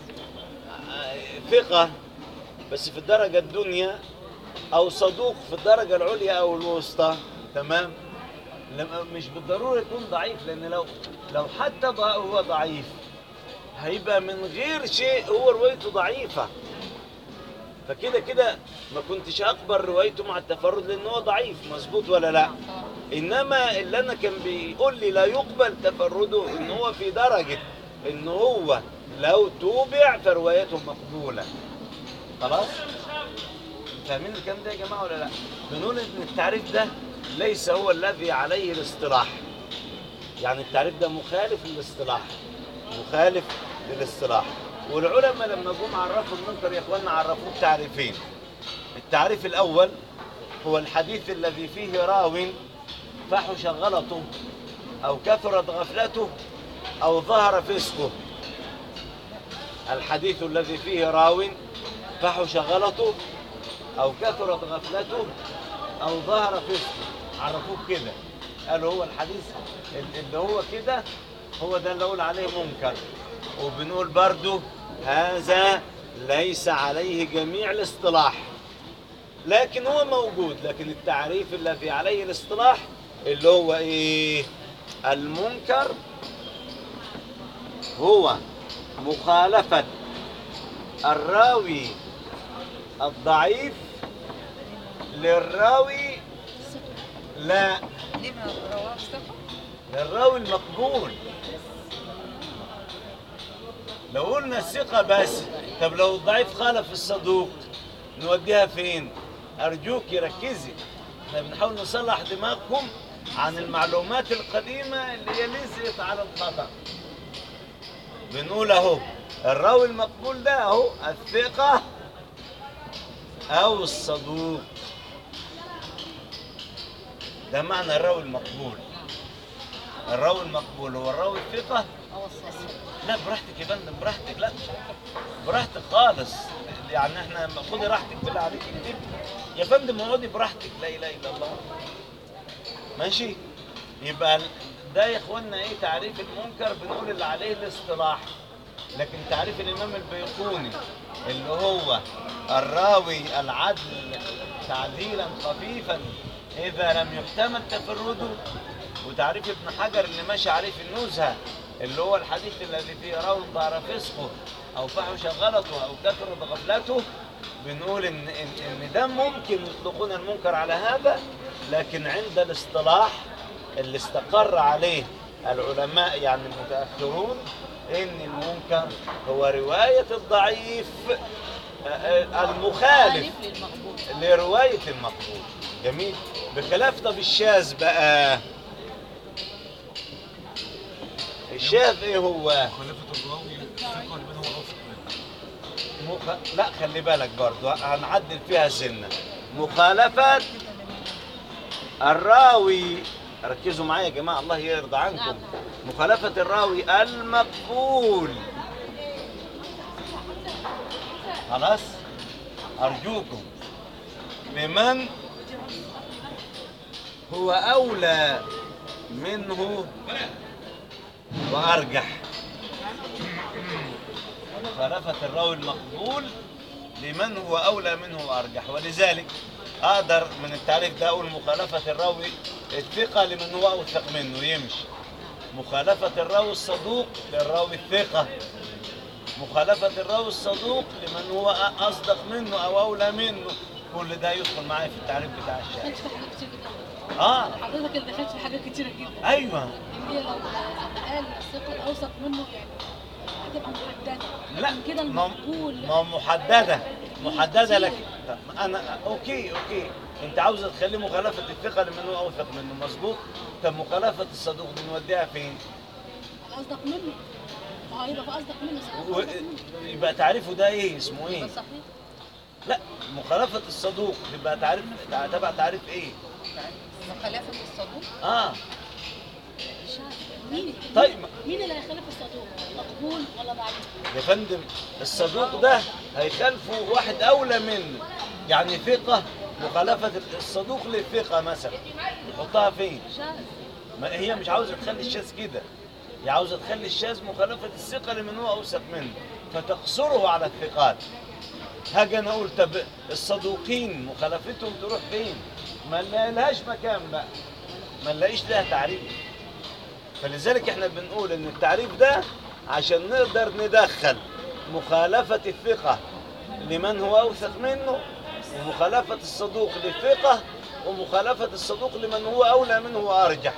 ثقة بس في الدرجة الدنيا، أو صدوق في الدرجة العليا أو الوسطى، تمام؟ مش بالضرورة يكون ضعيف، لأن لو لو حتى هو ضعيف هيبقى من غير شيء هو روايته ضعيفة، فكده كده ما كنتش أقبل روايته مع التفرد لأن هو ضعيف. مظبوط ولا لا؟ إنما اللي أنا كان بيقول لي لا يقبل تفرده إن هو في درجة إن هو لو توبع فروايته مقبولة. خلاص؟ فاهمين الكلام ده يا جماعة ولا لا؟ بنقول إن التعريف ده ليس هو الذي عليه الاصطلاح، يعني التعريف ده مخالف للاصطلاح، مخالف للاصطلاح. والعلماء لما جم عرفوا المنكر يا اخوانا عرفوه بتعريفين. التعريف الاول هو الحديث الذي فيه راو فحش غلطه او كثرت غفلته او ظهر فسقه. الحديث الذي فيه راو فحش غلطه او كثرت غفلته او ظهر فسقه، عرفوه كده، قالوا هو الحديث اللي هو كده هو ده اللي اقول عليه منكر. وبنقول برضو هذا ليس عليه جميع الاصطلاح، لكن هو موجود. لكن التعريف الذي عليه الاصطلاح اللي هو ايه؟ المنكر هو مخالفة الراوي الضعيف للراوي لا لما رواه الثقة؟ للراوي المقبول. لو قلنا الثقة بس، طب لو الضعيف خالف الصدوق نوديها فين؟ أرجوك ركزي، احنا بنحاول نصلح دماغكم عن المعلومات القديمة اللي هي لزقت على الخطأ. بنقول اهو الراوي المقبول ده اهو الثقة أو الصدوق، ده معنى الراوي المقبول. الراوي المقبول هو الراوي الثقة. لا براحتك يا فندم، براحتك، لا براحتك خالص، يعني احنا خدي راحتك بالله عليك، اكتبي يا فندم، اقعدي براحتك، لا اله الا الله. ماشي؟ يبقى ده يا اخوانا ايه تعريف المنكر؟ بنقول اللي عليه الاصطلاح. لكن تعريف الامام البيقوني اللي هو الراوي العدل تعديلا خفيفا اذا لم يحتمل تفرده، وتعريف ابن حجر اللي ماشي عليه في النزهه اللي هو الحديث الذي فيه راوي ظهر فسقه او فحش غلطه او كثرت غفلته، بنقول ان ان ان ده ممكن يطلقون المنكر على هذا، لكن عند الاصطلاح اللي استقر عليه العلماء يعني المتاخرون ان المنكر هو روايه الضعيف المخالف لروايه المقبول. جميل. بخلاف طب الشاذ بقى، الشاذ ايه هو؟ مخالفة الراوي الثقة لمن هو أوثق منه. مخ... لا خلي بالك برضو هنعدل فيها سنة. مخالفة الراوي، ركزوا معايا يا جماعة الله يرضى عنكم، مخالفة الراوي المقبول، خلاص أرجوكم، لمن هو أولى منه وأرجح. مخالفة الراوي المقبول لمن هو أولى منه وأرجح، ولذلك أقدر من التعريف ده أقول مخالفة الراوي الثقة لمن هو أوثق منه يمشي، مخالفة الراوي الصدوق للراوي الثقة، مخالفة الراوي الصدوق لمن هو أصدق منه أو أولى منه، كل ده يدخل معايا في التعريف بتاع الشارع. اه حضرتك اللي دخلت في حاجات كتيرة جدا. ايوه. ان هي لو قال الثقة الأوثق منه يعني هتبقى محددة. لا كده المقبول ما هو محددة محددة لك. انا اوكي اوكي انت عاوزة تخلي مخالفة الثقة لمن هو اوثق منه، مظبوط. طب مخالفة الصدوق دي نوديها فين؟ أصدق منه. اه يبقى أصدق منه. و... يبقى تعريفه ده ايه؟ اسمه ايه؟ صحيح. لا مخالفة الصدوق يبقى تعريف تبع تعريف ايه؟ مخالفة الصدوق؟ اه مين؟ طيب مين اللي هيخالف الصدوق؟ مقبول ولا ضعيف؟ يا فندم الصدوق ده هيخالفه واحد اولى منه، يعني ثقة، مخالفة الصدوق للثقة مثلا نحطها فين؟ ما هي مش عاوزة تخلي الشاذ كده، هي عاوزة تخلي الشاذ مخالفة الثقة لمن هو أوثق منه فتقصره على الثقات. هاجي انا اقول طب الصدوقين مخالفتهم تروح فين؟ ما لهاش مكان بقى، ما نلاقيش لها تعريف. فلذلك احنا بنقول ان التعريف ده عشان نقدر ندخل مخالفة الثقة لمن هو أوثق منه، ومخالفة الصدوق للثقة، ومخالفة الصدوق لمن هو أولى منه وأرجح.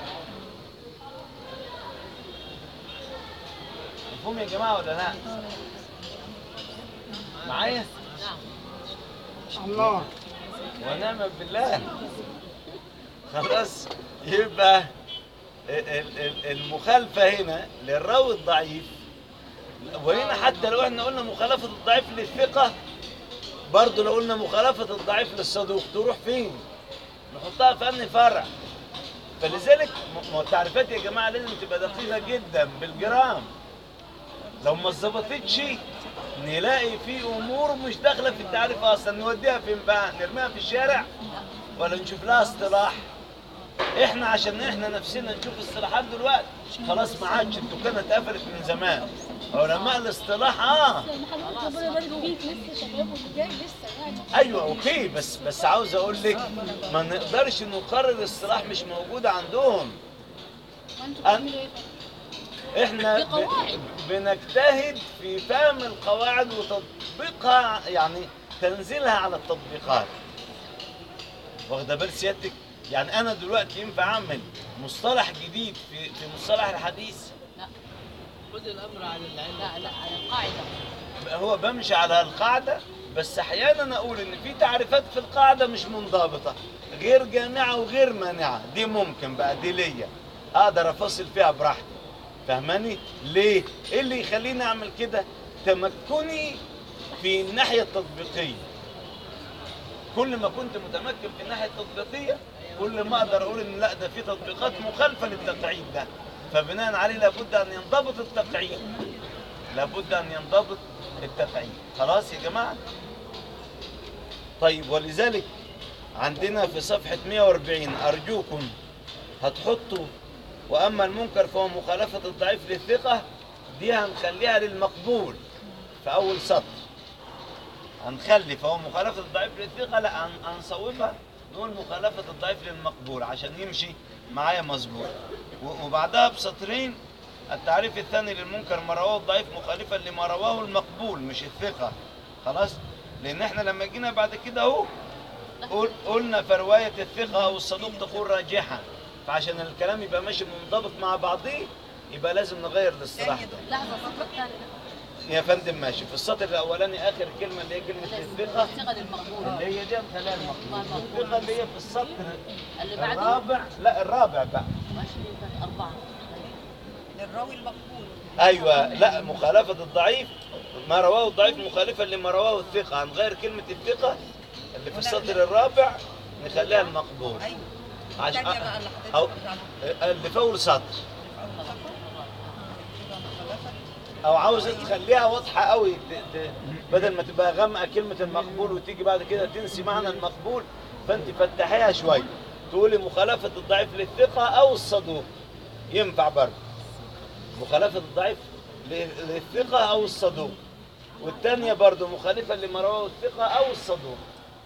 مفهوم يا جماعة ولا لا؟ معايا؟ الله. ونعم بالله. خلاص يبقى المخالفة هنا للراوي الضعيف، وهنا حتى لو احنا قلنا مخالفة الضعيف للثقة برضه، لو قلنا مخالفة الضعيف للصدوق تروح فين؟ نحطها في أنهي فرع؟ فلذلك التعريفات يا جماعة لازم تبقى دقيقة جدا بالجرام. لو ما اتظبطتش نلاقي في أمور مش داخلة في التعريف أصلا، نوديها فين بقى؟ نرميها في الشارع ولا نشوف لها اصطلاح؟ احنا عشان احنا نفسنا نشوف اصطلاحات دلوقتي خلاص ما عادش، الدكانه اتقفلت من زمان. علماء الاصطلاح اه ربنا يبارك فيك لسه شباب وجاي لسه يعني. ايوه اوكي، بس بس عاوز اقول لك ما نقدرش نقرر اصطلاح مش موجود عندهم. ما انتوا بتعملوا ايه؟ احنا ب... بنجتهد في فهم القواعد وتطبيقها، يعني تنزيلها على التطبيقات. واخده بال سيادتك؟ يعني انا دلوقتي ينفع اعمل مصطلح جديد في في مصطلح الحديث؟ لا. خذ الامر على العلم. لا لا على القاعده. هو بمشي على القاعدة، بس أحيانا أقول إن في تعريفات في القاعدة مش منضبطة، غير جامعة وغير مانعة، دي ممكن بقى دي ليا أقدر أفصل فيها براحتي. فهماني؟ ليه؟ إيه اللي يخليني أعمل كده؟ تمكني في الناحية التطبيقية. كل ما كنت متمكن في الناحية التطبيقية كل ما أقدر أقول إن لا ده في تطبيقات مخالفة للتقعيد ده، فبناء عليه لابد أن ينضبط التقعيد. لابد أن ينضبط التقعيد. خلاص يا جماعة؟ طيب، ولذلك عندنا في صفحة مئة وأربعين أرجوكم هتحطوا وأما المنكر فهو مخالفة الضعيف للثقة، دي هنخليها للمقبول في أول سطر. هنخلي فهو مخالفة الضعيف للثقة، لا هن- هنصوبها نقول مخالفة الضعيف للمقبول عشان يمشي معايا مظبوط. و- وبعدها بسطرين التعريف الثاني للمنكر ما رواه الضعيف مخالفا لما رواه المقبول مش الثقة. خلاص؟ لأن احنا لما جينا بعد كده اهو قل- قلنا فرواية الثقة أو الصدوق تكون راجحة، فعشان الكلام يبقى ماشي منضبط مع بعضيه يبقى لازم نغير الاصطلاح ده. لحظه السطر الثاني يا فندم ماشي في السطر الأولاني آخر كلمة اللي هي كلمة الثقة الثقه للمقبول اللي هي دي هنخليها المقبول. الثقة اللي هي في السطر اللي بعده الرابع، لا الرابع بقى. ماشي اربعه. للراوي المقبول. ايوه، لا مخالفة الضعيف ما رواه الضعيف مخالفا لما رواه الثقة، هنغير كلمة الثقة اللي في السطر الرابع نخليها المقبول. ايوه. عشان الثانية بقى اللي حضرتك أو بتاعتها. اللي في أول سطر، يبقى مخالفة. أو عاوز تخليها واضحة قوي ت- ت- بدل ما تبقى غامقة كلمة المقبول وتيجي بعد كده تنسي معنى المقبول، فأنت فتحيها شوية تقولي مخالفة الضعيف للثقة أو الصدوق، ينفع برضه مخالفة الضعيف ل- للثقة أو الصدوق، والثانية برضه مخالفة لما رواه الثقة أو الصدوق.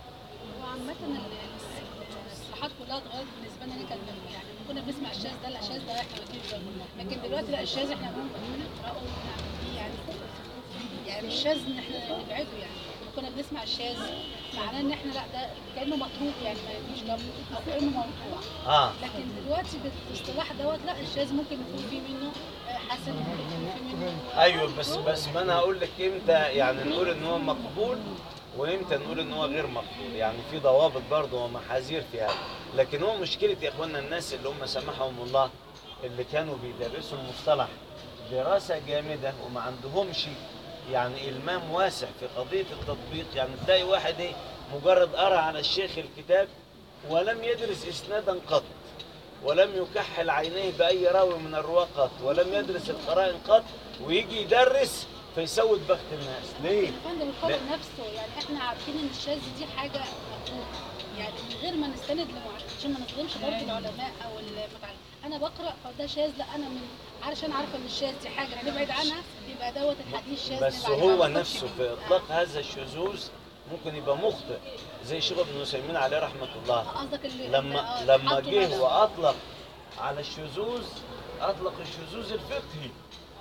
وعامة ال- الاصلاحات كلها اتغيرت بالنسبة لنا. دي كان يعني كنا بنسمع الشاذ ده، لا الشاذ ده احنا ما نجيبش بالنا، لكن دلوقتي لا الشاذ احنا ممكن نقراه ونعمل فيه يعني يعني مش شاذ ان احنا نبعده. يعني لما كنا بنسمع الشاذ معناه ان احنا لا ده كانه متروك يعني ما يجيش جنبه او كانه موضوع. آه لكن دلوقتي بالاصطلاح دوت لا الشاذ ممكن يكون فيه منه آه، حسن، ممكن يكون فيه منه ايوه، بس بس ما انا هقول لك امتى يعني نقول ان هو مقبول وامتى نقول ان هو غير مقبول، يعني في ضوابط برضه ومحاذير في هذا. لكن هو مشكله يا اخوانا الناس اللي هم سامحهم الله اللي كانوا بيدرسوا المصطلح دراسه جامده وما عندهمش يعني المام واسع في قضيه التطبيق. يعني تلاقي واحد ايه مجرد قرا على الشيخ الكتاب ولم يدرس اسنادا قط، ولم يكحل عينيه بأي راوي من الرواة قط، ولم يدرس القرائن قط، ويجي يدرس فيسود بخت الناس. ليه؟ فندم القارئ نفسه يعني احنا عارفين ان الشاذ دي حاجه مفروضه يعني من غير ما نستند لمعلومات عشان ما نظلمش برضه العلماء او المتعلمين. انا بقرا فده شاذ، لا انا من علشان عارفه ان الشاذ دي حاجه نبعد عنها يبقى دوت الحديث شاذ بس نبعد هو عنه. نفسه في إطلاق هذا الشذوذ ممكن يبقى مخطئ زي شيخ ابن عثيمين عليه رحمة الله. قصدك اللي لما آه، لما حطوا جه مثلا. وأطلق على الشذوذ أطلق الشذوذ الفقهي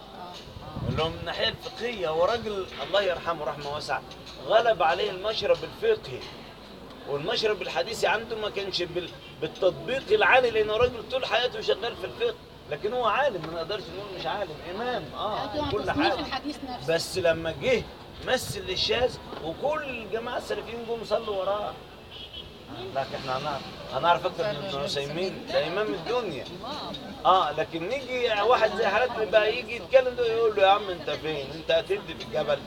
اللي هو من الناحية الفقهية. هو راجل الله يرحمه رحمة واسعة غلب عليه المشرب الفقهي، والمشرب الحديثي عنده ما كانش بال- بالتطبيق العالي لأنه راجل طول حياته شغال في الفقه، لكن هو عالم ما نقدرش نقول مش عالم، إمام اه قصدي مع كل تصنيف حاجة. الحديث نفسه. بس لما جه مثل الشاذ وكل الجماعة السلفيين جم صلوا وراه. لكن احنا هنعرف هنعرف اكتر من ابن عثيمين ده امام الدنيا. اه لكن نيجي واحد زي حالتنا بقى يجي يتكلم ده يقول له يا عم انت فين؟ انت هتدي في الجبل؟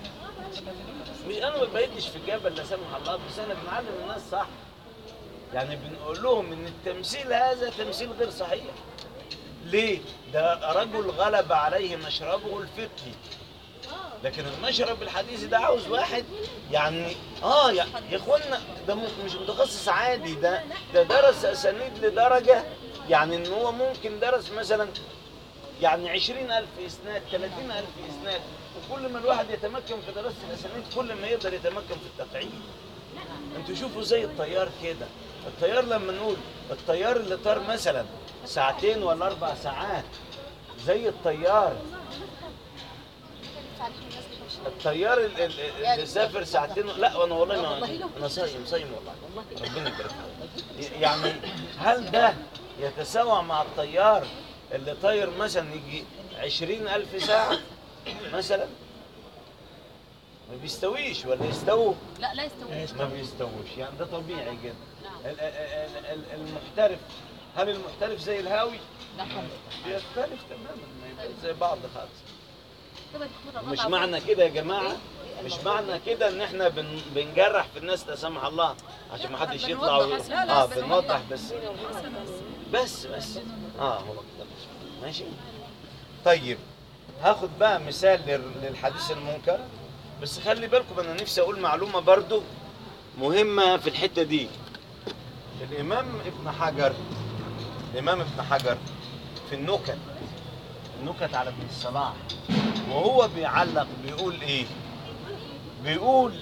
مش انا ما بديش في الجبل لا سمح الله، بس احنا بنعلم الناس صح. يعني بنقول لهم ان التمثيل هذا تمثيل غير صحيح. ليه؟ ده رجل غلب عليه مشربه الفقهي، لكن المشرب الحديثي ده عاوز واحد يعني اه يا يا اخوانا ده م- مش متخصص عادي، ده ده درس اسانيد لدرجه يعني ان هو ممكن درس مثلا يعني عشرين ألف اسناد ثلاثين ألف اسناد، وكل ما الواحد يتمكن في دراسه الاسانيد كل ما يقدر يتمكن في التقعيد. انتوا شوفوا زي الطيار كده، الطيار لما نقول الطيار اللي طار مثلا ساعتين ولا اربع ساعات زي الطيار الطيار ال- ال- اللي سافر ساعتين لا انا والله ما انا صايم صايم والله ربنا يبارك فيك. يعني هل ده يتساوى مع الطيار اللي طاير مثلا يجي عشرين ألف ساعة مثلا ما بيستويش ولا يستووا؟ لا لا يستوي. ما بيستووش، يعني ده طبيعي جدا. نعم. ال- ال- ال- المحترف، هل المحترف زي الهاوي؟ لا خالص. بيختلف تماما، ما يبقاش زي بعض خالص. طب الدكتورة مش قطع معنى كده يا جماعة، مش معنى كده ان احنا بن بنجرح في الناس لا سمح الله عشان ما حدش يطلع بنوضح ويقول- بس. لا، لا، اه بنوضح. بنوضح بس بس بس اه هو كده بس. ماشي. طيب هاخد بقى مثال لل- للحديث المنكر، بس خلي بالكم انا نفسي اقول معلومة برضو مهمة في الحتة دي. الامام ابن حجر الامام ابن حجر في النكت النكت على ابن الصلاح، وهو بيعلق بيقول ايه؟ بيقول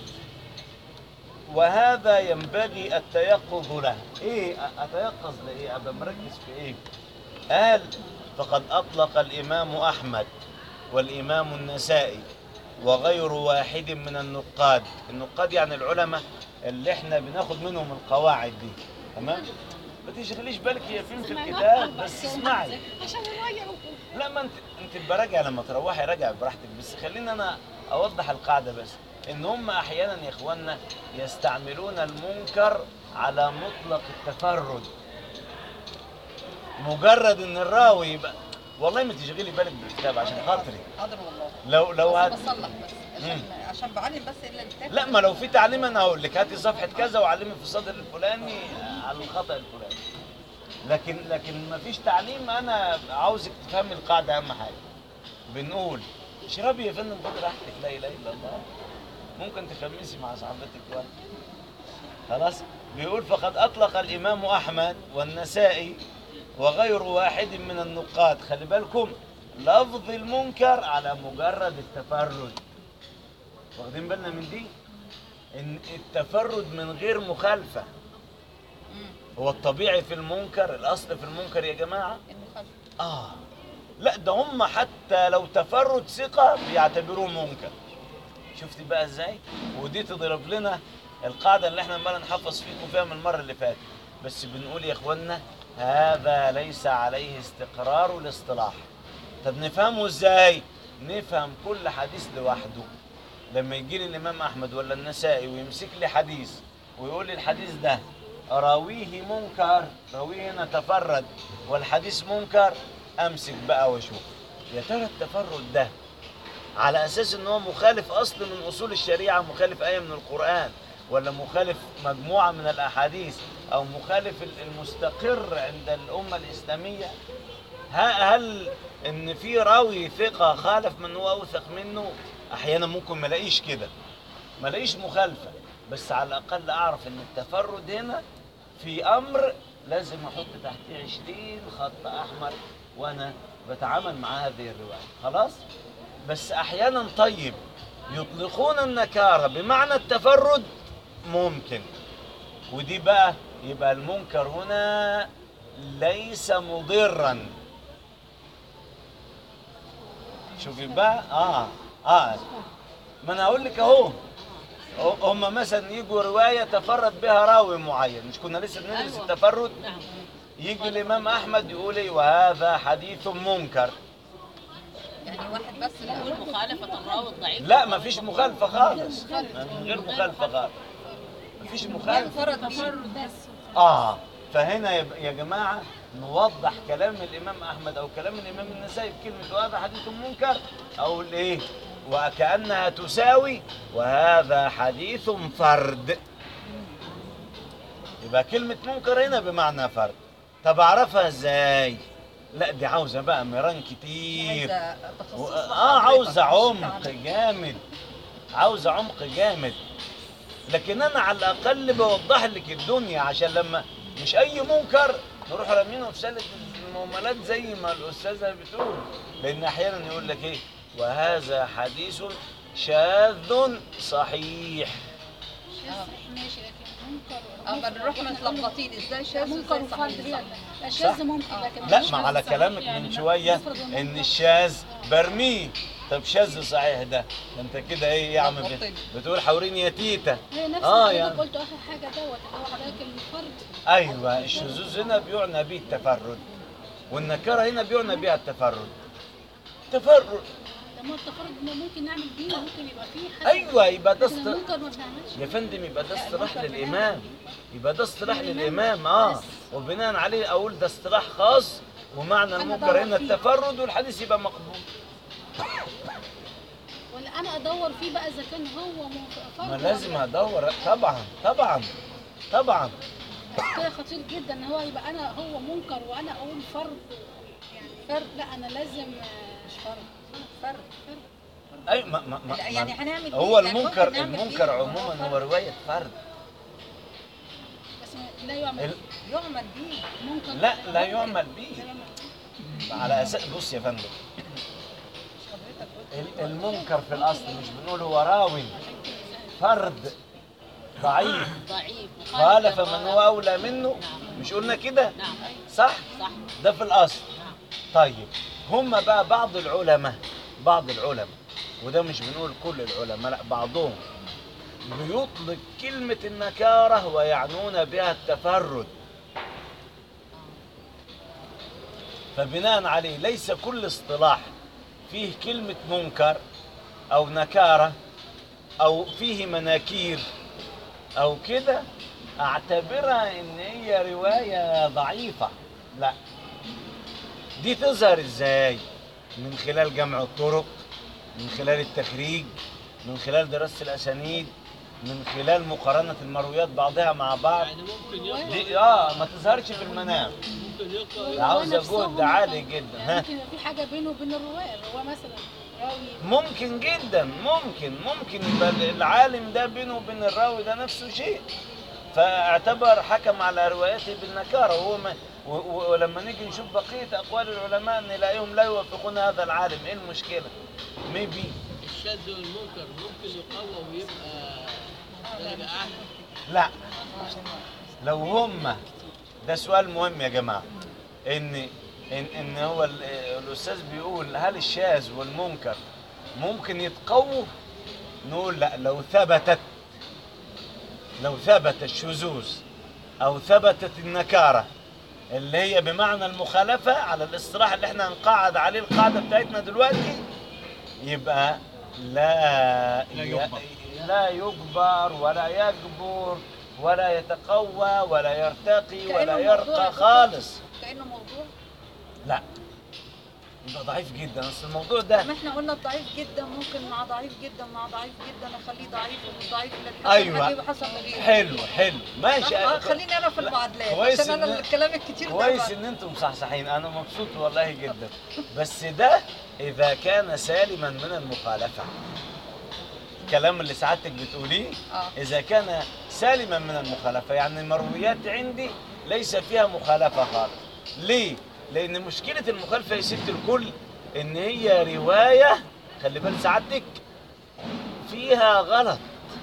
وهذا ينبغي التيقظ له. ايه اتيقظ لايه؟ ابقى مركز في ايه؟ قال فقد اطلق الامام احمد والامام النسائي وغير واحد من النقاد. النقاد يعني العلماء اللي احنا بناخد منهم القواعد دي، تمام؟ ما تشغليش بالك هي فين في الكتاب، بس اسمعي. عشان نراجع. لا ما انت انت براجع لما تروحي راجع براحتك، بس خليني انا اوضح القاعده بس. ان هم احيانا يا اخواننا يستعملون المنكر على مطلق التفرد. مجرد ان الراوي يبقى والله ما تشغلي بالك بالكتاب عشان خاطري. حاضر والله. لو لو بس هت... بصلح بس عشان عشان بعلم بس الا الكتاب. لا ما لو في تعليم انا هقول لك هاتي صفحه كذا وعلمي في الصدر الفلاني على الخطا الفلاني. لكن لكن ما فيش تعليم، انا عاوزك تفهمي القاعده اهم حاجه. بنقول اشربي يا فندم خد راحتك، لا اله الا الله. ممكن تخمسي مع صاحبتك واحد. خلاص؟ بيقول فقد اطلق الامام احمد والنسائي وغير واحد من النقاد، خلي بالكم، لفظ المنكر على مجرد التفرد. واخدين بالنا من دي؟ ان التفرد من غير مخالفه. هو الطبيعي في المنكر، الاصل في المنكر يا جماعه المخالفة. اه لا ده هم حتى لو تفرد ثقه بيعتبروه منكر. شفتي بقى ازاي؟ ودي تضرب لنا القاعده اللي احنا عمالين نحفظ فيكم فيها من المره اللي فاتت، بس بنقول يا اخوانا هذا ليس عليه استقرار الاصطلاح. طب نفهمه ازاي؟ نفهم كل حديث لوحده. لما يجي لي الامام احمد ولا النسائي ويمسك لي حديث ويقول لي الحديث ده راويه منكر، راويه هنا تفرد والحديث منكر، امسك بقى واشوف يا ترى التفرد ده على اساس ان هو مخالف اصل من اصول الشريعه، مخالف ايه من القران، ولا مخالف مجموعه من الاحاديث، او مخالف المستقر عند الامه الاسلاميه. هل ان في راوي ثقه خالف من هو اوثق منه؟ احيانا ممكن ما الاقيش كده، ما الاقيش مخالفه، بس على الاقل اعرف ان التفرد هنا في امر لازم احط تحتيه عشرين خط احمر وانا بتعامل مع هذه الروايه. خلاص؟ بس احيانا طيب يطلقون النكاره بمعنى التفرد ممكن، ودي بقى يبقى المنكر هنا ليس مضرا. شوفي بقى اه اه ما انا اقول لك اهو، هم مثلا يجوا روايه تفرد بها راوي معين، مش كنا لسه بندرس أيوة. التفرد؟ نعم. يجي الامام احمد يقول ايه وهذا حديث منكر. يعني واحد بس اللي يقول مخالفة الراوي الضعيف. لا ما فيش مخالفه خالص، من غير مخالفه خالص، ما فيش مخالفه. فرد بيه. تفرد بس. اه فهنا يا يا جماعه نوضح كلام الامام احمد او كلام الامام النسائي بكلمه وهذا حديث منكر، او الايه وكانها تساوي وهذا حديث فرد. يبقى كلمه منكر هنا بمعنى فرد. طب اعرفها ازاي؟ لا دي عاوزه بقى ميران كتير. عايزة تخصص و- بقى اه حضرتك، عاوزه مش عمق تعمل. جامد، عاوزه عمق جامد. لكن انا على الاقل بوضح لك الدنيا عشان لما مش اي منكر نروح رامينه في سله المهملات زي ما الاستاذه بتقول. لان احيانا يقول لك ايه وهذا حديث شاذ صحيح. شاذ ماشي، لكن منكر اه بنروح متلخبطين ازاي شاذ منكر وازاي وفرد صحيح. هي الشاذ ممكن، لكن لا مش ما على شاذ كلامك صحيح. من شويه نفرض المنكر. ان الشاذ برميه. طب شاذ صحيح ده ده انت كده ايه يا عم بت- لخبطتني. بتقول حوريني يا تيتا. هي نفس اه اللي يعني حضرتك قلته اخر حاجه دوت اللي هو حضرتك الفرد. ايوه الشذوذ هنا بيعنى به التفرد، والنكره هنا بيعنى بها التفرد. تفرد. طب ما التفرد ما ممكن نعمل بيه وممكن يبقى فيه حاجه. ايوه يبقى ده لكن است... المنكر ما بنعملش. يا فندم يبقى ده اصطلاح للامام، يبقى ده اصطلاح للامام اه، وبناء عليه اقول ده اصطلاح خاص، ومعنى المنكر هنا التفرد، والحديث يبقى مقبول. ولا انا ادور فيه بقى اذا كان هو منكر؟ ما لازم ادور طبعا طبعا طبعا. بس كده خطير جدا ان هو يبقى انا هو منكر وانا اقول فرد، يعني فرد. لا انا لازم مش فرد، فرد فرد. اي ما ما ما يعني هنعمل هو إيه؟ يعني المنكر ممكن نعمل المنكر إيه؟ عموما هو روايه فرد. بس لا يعمل ال... يعمل بيه منكر. لا لا يعمل به لا يعمل. على اساس. بص يا فندم، ال- المنكر في الاصل مش بنقول هو راوي فرد ضعيف ضعيف خالف من هو اولى منه، مش قلنا كده؟ نعم صح؟ صح. ده في الاصل. طيب هم بقى بعض العلماء، بعض العلماء وده مش بنقول كل العلماء، لا بعضهم بيطلق كلمة النكارة ويعنون بها التفرد. فبناء عليه ليس كل اصطلاح فيه كلمة منكر أو نكارة أو فيه مناكير أو كده أعتبرها إن هي رواية ضعيفة. لا، دي تظهر إزاي؟ من خلال جمع الطرق، من خلال التخريج، من خلال دراسة الأسانيد، من خلال مقارنة المرويات بعضها مع بعض. يعني ممكن يقرا دي اه ما تظهرش في المنام. ممكن يقرا ده عاوز جهد ده عالي جدا. يعني ها ممكن يبقى في حاجه بينه وبين الرواه، الرواه مثلا راوي. ممكن جدا، ممكن ممكن يبقى العالم ده بينه وبين الراوي ده نفسه شيء، فاعتبر حكم على روايته بالنكاره، وهو ما و- و- ولما نيجي نشوف بقيه اقوال العلماء نلاقيهم لا يوافقون هذا العالم. ايه المشكله؟ ميبي الشاذ والمنكر ممكن يقوى ويبقى درجه اعلى. لا، لو هم، ده سؤال مهم يا جماعه، ان ان ان هو ال- الاستاذ بيقول هل الشاذ والمنكر ممكن يتقووا؟ نقول لا، لو ثبتت لو ثبت الشذوذ او ثبتت النكاره اللي هي بمعنى المخالفه على الاصطلاح اللي احنا هنقعد عليه القاعده بتاعتنا دلوقتي، يبقى لا لا ي- يجبر. لا يجبر ولا يجبر ولا يتقوى ولا يرتقي ولا كأنه موضوع يرقى يا خالص. كأنه موضوع. لا، يبقى ضعيف جدا. اصل الموضوع ده ما احنا قلنا ضعيف جدا ممكن مع ضعيف جدا مع ضعيف جدا اخليه ضعيف ومش ضعيف للحسن. أيوة. اجيب حسن غيره. حلو حلو ماشي. اه خليني انا في المعادلات كويس عشان انا إن- الكلام الكتير ده كويس بقى. ان انتم مصحصحين، انا مبسوط والله جدا. بس ده اذا كان سالما من المخالفه، الكلام اللي سعادتك بتقوليه اه اذا كان سالما من المخالفه، يعني المرويات عندي ليس فيها مخالفه خالص. ليه؟ لان مشكله المخالفه يا ست الكل ان هي روايه، خلي بال سعادتك، فيها غلط.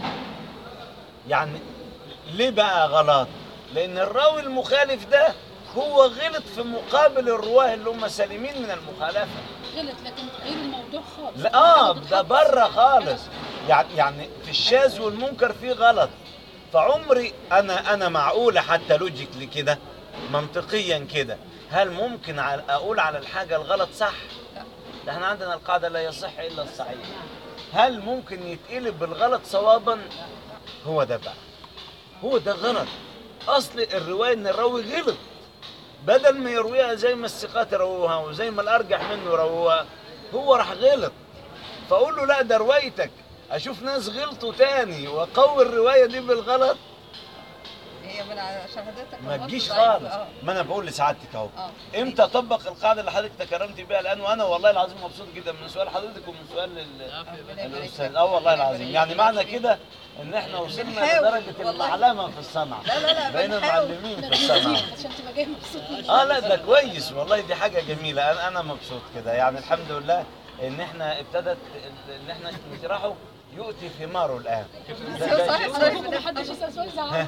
يعني ليه بقى غلط؟ لان الراوي المخالف ده هو غلط في مقابل الرواه اللي هم سالمين من المخالفه. غلط لكن غير الموضوع خالص. لا اه حاجة ده بتتحط- بره خالص. يعني يعني في الشاذ والمنكر في غلط. فعمري انا انا معقوله حتى لوجيكلي كده منطقيا كده، هل ممكن ع- اقول على الحاجه الغلط صح؟ ده احنا عندنا القاعده لا يصح الا الصحيح. هل ممكن يتقلب بالغلط صوابا؟ هو ده بقى، هو ده غلط. اصل الروايه ان الراوي غلط، بدل ما يرويها زي ما الثقات رووها وزي ما الارجح منه رووها، هو راح غلط. فاقول له لا ده روايتك، اشوف ناس غلطوا تاني واقوي الروايه دي بالغلط، هي من على شهادتك ما النص تجيش ضعيف. خالص. اه ما انا بقول لسعادتك اهو، اه امتى اطبق القاعده اللي حضرتك تكرمتي بيها الان؟ وانا والله العظيم مبسوط جدا من سؤال حضرتك ومن سؤال ال- ربنا يبارك الاستاذ. لك. اه والله ربنا العظيم، يبارك يعني لك. معنى كده ان احنا وصلنا بنحاول لدرجه والله. المعلمه في الصنعه. لا لا لا بقينا بنحاول. معلمين لا، في الصنعه. عشان تبقى جاي مبسوط. اه لا ده كويس والله، دي حاجه جميله. انا انا مبسوط كده، يعني الحمد لله ان احنا ابتدت ان احنا نشرحه يؤتي ثماره الان. ده- ده صح، شيء صح. كويس. ما حدش يسال سؤال زعل.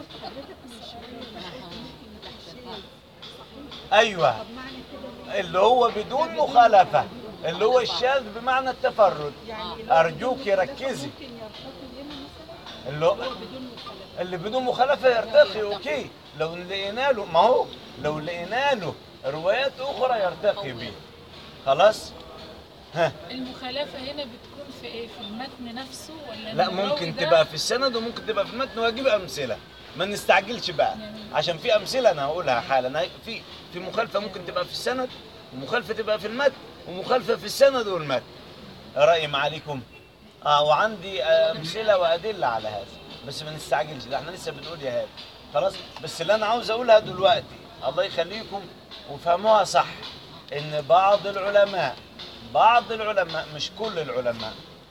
ايوه، اللي هو بدون مخالفه، اللي هو الشاذ بمعنى التفرد. ارجوك ركزي. اللي هو اللي بدون مخالفه يرتقي، اوكي. لو لقينا له، ما هو لو لقينا له روايات اخرى يرتقي بيه، خلاص. ها المخالفة هنا بتكون في ايه؟ في المتن نفسه ولا لا الراوي ممكن ده؟ تبقى في السند وممكن تبقى في المتن، واجيب امثله ما نستعجلش بقى عشان في امثله انا هقولها حالا. في في مخالفه ممكن تبقى في السند، ومخالفه تبقى في المتن، ومخالفه في السند والمتن. راي معاليكم؟ اه وعندي امثله وادله على هذا، بس ما نستعجلش، ده احنا لسه بنقول يا هادي خلاص. بس اللي انا عاوز اقولها دلوقتي الله يخليكم وفهموها صح، ان بعض العلماء بعض العلماء مش كل العلماء،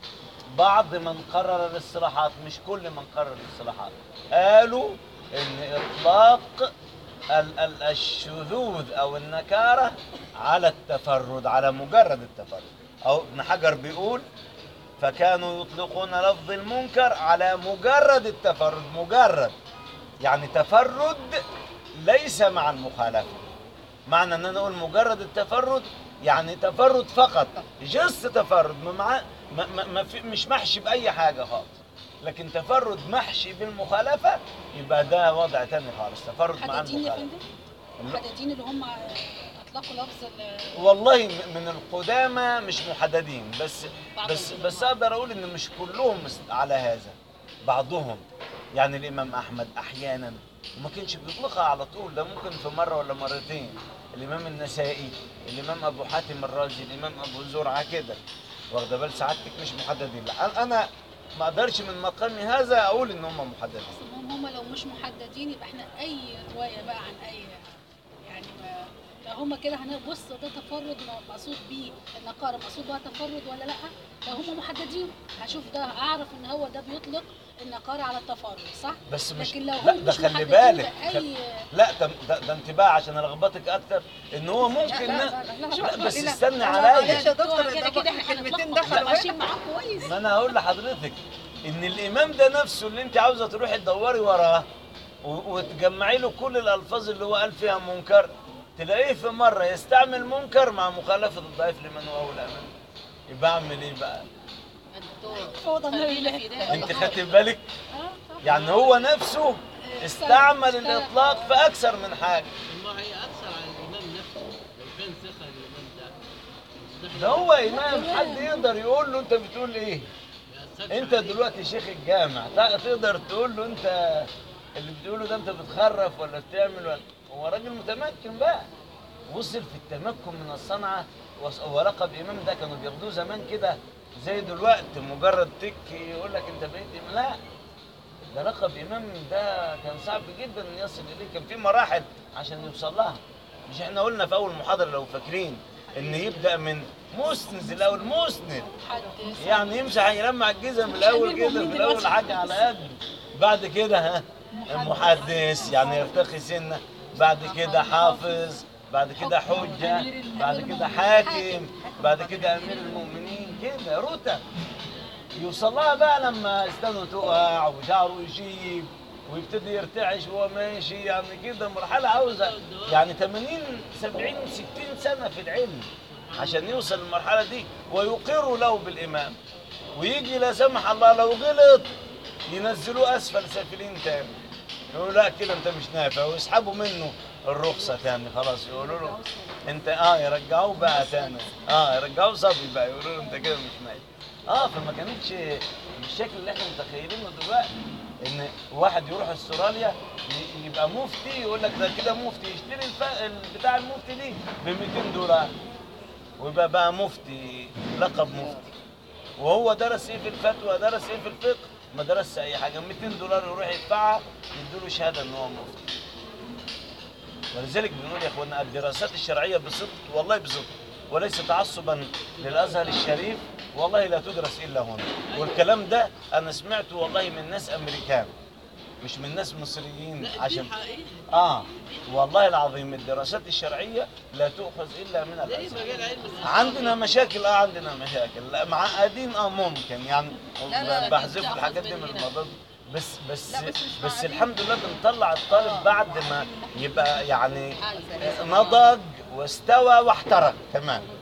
بعض من قرر الاصطلاحات مش كل من قرر الاصطلاحات، قالوا ان اطلاق ال- ال- الشذوذ او النكاره على التفرد، على مجرد التفرد. او ابن حجر بيقول فكانوا يطلقون لفظ المنكر على مجرد التفرد، مجرد يعني تفرد ليس مع المخالفه. معنى ان انا اقول مجرد التفرد يعني تفرد فقط، جست تفرد مع ما ما ما في مش محشي باي حاجه خالص، لكن تفرد محشي بالمخالفه يبقى ده وضع تاني خالص، تفرد مع محددين يا المخالفه. فندم؟ محددين اللي هم اطلقوا لفظ ال- والله من القدامى مش محددين، بس بعض بس العلماء. بس اقدر اقول ان مش كلهم على هذا، بعضهم. يعني الامام احمد احيانا وما كانش بيطلقها على طول، ده ممكن في مره ولا مرتين. الامام النسائي، الامام ابو حاتم الرازي، الامام ابو زرعه كده، واخده بال سعادتك مش محددين. لا انا ما اقدرش من مقامي هذا اقول ان هم محددين. هم هم لو مش محددين يبقى احنا اي روايه بقى عن اي يعني ما لو هم كده هنبص ده تفرد مقصود بيه النقاره، مقصود بقى تفرد ولا لا؟ لو هم محددين هشوف ده، اعرف ان هو ده بيطلق النقاره على التفرد صح؟ بس مش لكن لو لا هم ده مش خلي محددين بالك بأي لا ده, ده, ده انتباه عشان الخبطك اكتر ان هو ممكن لا ن- لا لا لا بس لا، استنى لا، عليا. معلش يا دكتور كده كده احنا الكلمتين هنتلخبط، دخلوا ماشيين معاك كويس. ما انا هقول لحضرتك ان الامام ده نفسه اللي انت عاوزه تروحي تدوري وراه و- وتجمعي له كل الالفاظ اللي هو قال فيها منكر، تلاقيه في مره يستعمل منكر مع مخالفه الضعيف لمن هو اولى منه. يبقى اعمل ايه بقى؟ فوضى خلينا في ده. انت خدت بالك؟ يعني هو نفسه استعمل الاطلاق في اكثر من حاجه. ما هي اكثر عن الامام نفسه لو كان ثقه الامام ده. ده هو امام حد يقدر يقول له انت بتقول ايه؟ انت دلوقتي شيخ الجامع ت- تقدر تقول له انت اللي بتقوله ده انت بتخرف ولا بتعمل ولا هو راجل متمكن بقى، وصل في التمكن من الصنعه. وص- ولقب امام ده كانوا بياخدوه زمان كده زي دلوقتي مجرد تك يقول لك انت بقيت امام، لا ده لقب امام ده كان صعب جدا ان يصل اليه، كان في مراحل عشان يوصل لها. مش احنا قلنا في اول محاضره لو فاكرين ان يبدا من مسند الاول، مسند يعني يمسح يلمع الجزم الاول كده في الاول حاجه على قد، بعد كده ها محدث يعني يرتقي سنه، بعد كده حافظ، بعد كده حجه، بعد كده حاكم، بعد كده امير المؤمنين كده رتب يوصل لها بقى لما استنوا تقع وشعره يشيب ويبتدي يرتعش وهو ماشي. يعني كده مرحله عاوزه يعني ثمانين سبعين ستين سنه في العلم عشان يوصل للمرحله دي، ويقر له بالامام. ويجي لا سمح الله لو غلط ينزلوه اسفل سافلين تاني، يقولوا لا كده انت مش نافع، ويسحبوا منه الرخصه تاني خلاص، يقولوا له انت اه يرجعوه بقى تاني، اه يرجعوه صبي بقى، يقولوا له انت كده مش ماشي. اه فما كانتش بالشكل اللي احنا متخيلينه دلوقتي، ان واحد يروح استراليا ي- يبقى مفتي، يقول لك ده كده مفتي، يشتري الف... بتاع المفتي دي ب مئتين دولار ويبقى بقى مفتي، لقب مفتي. وهو درس ايه في الفتوى، درس ايه في الفقه، ما درسش اي حاجه، مئتين دولار يروح يدفعها يدوا له شهاده ان هو مفتي. ولذلك بنقول يا اخوانا الدراسات الشرعيه بصدق والله بصدق وليس تعصبا للازهر الشريف والله لا تدرس الا هنا. والكلام ده انا سمعته والله من ناس امريكان مش من ناس مصريين. عشان اه والله العظيم الدراسات الشرعيه لا تؤخذ الا من الازهر. عندنا مشاكل اه عندنا مشاكل لا معقدين اه ممكن يعني لا، لا، بحذف بتاخد الحاجات دي من مننا. الموضوع ده. بس بس لا، بس مش بس معقدين. الحمد لله بنطلع الطالب بعد ما يبقى يعني عايزة. نضج واستوى واحترق كمان.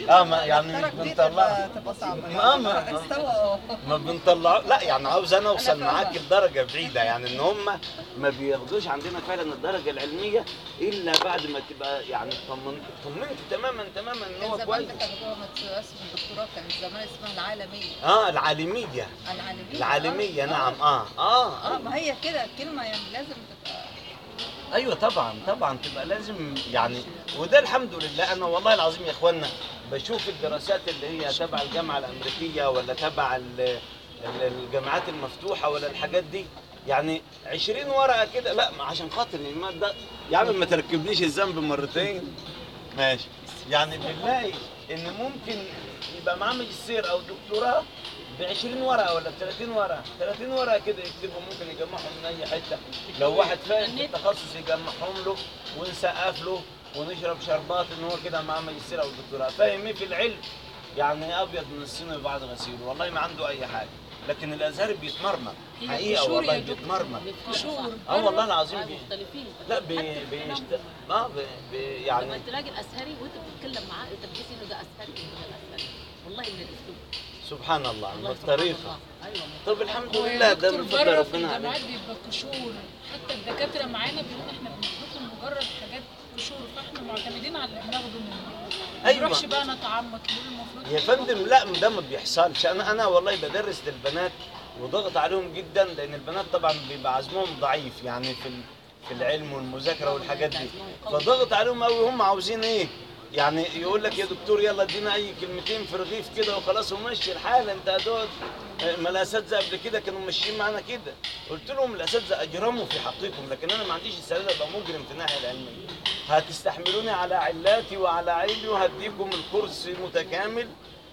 اه ما يعني الدكتورة مش جديدة بنطلع تبقى صعبة ما- ما- يعني استوى ما بنطلع لا يعني عاوز انا اوصل أنا فاهمة. معاك لدرجه بعيده يعني ان هم ما بياخدوش عندنا فعلا الدرجه العلميه الا بعد ما تبقى يعني اطمنت اطمنت تماما تماما ان كان هو زمان كويس. بتاخدوها ما تبقاش من الدكتوراه، كانت زمان اسمها العالمية. اه العالميه العالمية العالميه آه. نعم اه اه, اه آه. ما هي كده الكلمة يعني لازم تبقى ايوه طبعا طبعا تبقى لازم يعني وده الحمد لله. انا والله العظيم يا اخوانا بشوف الدراسات اللي هي تبع الجامعه الامريكيه ولا تبع ال- ال- الجامعات المفتوحه ولا الحاجات دي يعني عشرين ورقه كده لا ما عشان خاطر ما ده يا عم ما تركبنيش الذنب مرتين ماشي. يعني بنلاقي ان ممكن يبقى معاه ماجستير او دكتوراه ب عشرين ورقه ولا ب ثلاثين ورقه ثلاثين ورقه كده يكتبوا ممكن يجمعهم من اي حته لو واحد فاهم في التخصص يجمعهم له ونسقف له ونشرب شربات ان هو كده معاه ماجستير او دكتوراه فاهم ايه في العلم يعني ابيض من الصين وبعد غسيل والله ما عنده اي حاجه. لكن الازهري بيتمرمط حقيقه قشور والله يا دكتور. بيتمرمط قشور. اه والله العظيم بي... مختلفين. لا بي... حتى في بيشت... التنمر. اه بي... بي... لما يعني تلاقي الازهري وانت بتتكلم معاه انت بتحس انه ده ازهري وده الازهري والله من الاسلوب سبحان الله والله من سبحان الطريقه. الله. ايوه طب الحمد هو لله يا ده دكتور من فضل بره في ربنا الجامعات عليك. بيبقى قشور، حتى الدكاتره معانا بيقولوا احنا بنديكم مجرد حاجات قشور فاحنا معتمدين على اللي بناخده منه. ما أيوة. نروحش بقى نتعمق نقول المفروض يا فندم لا ده ما بيحصلش. انا انا والله بدرس للبنات وضغط عليهم جدا لان البنات طبعا بيبقى عزمهم ضعيف يعني في ال- في العلم والمذاكره والحاجات دي فضغط عليهم قوي. هم عاوزين ايه يعني يقول لك يا دكتور يلا ادينا اي كلمتين في رغيف كده وخلاص ومشي الحال. انت هتقعد ما الاساتذه قبل كده كانوا ماشيين معانا كده. قلت لهم الاساتذه اجرموا في حقكم لكن انا ما عنديش استعداد ابقى مجرم في الناحيه العلميه. هتستحملوني على علاتي وعلى عيبي وهديكم الكورس متكامل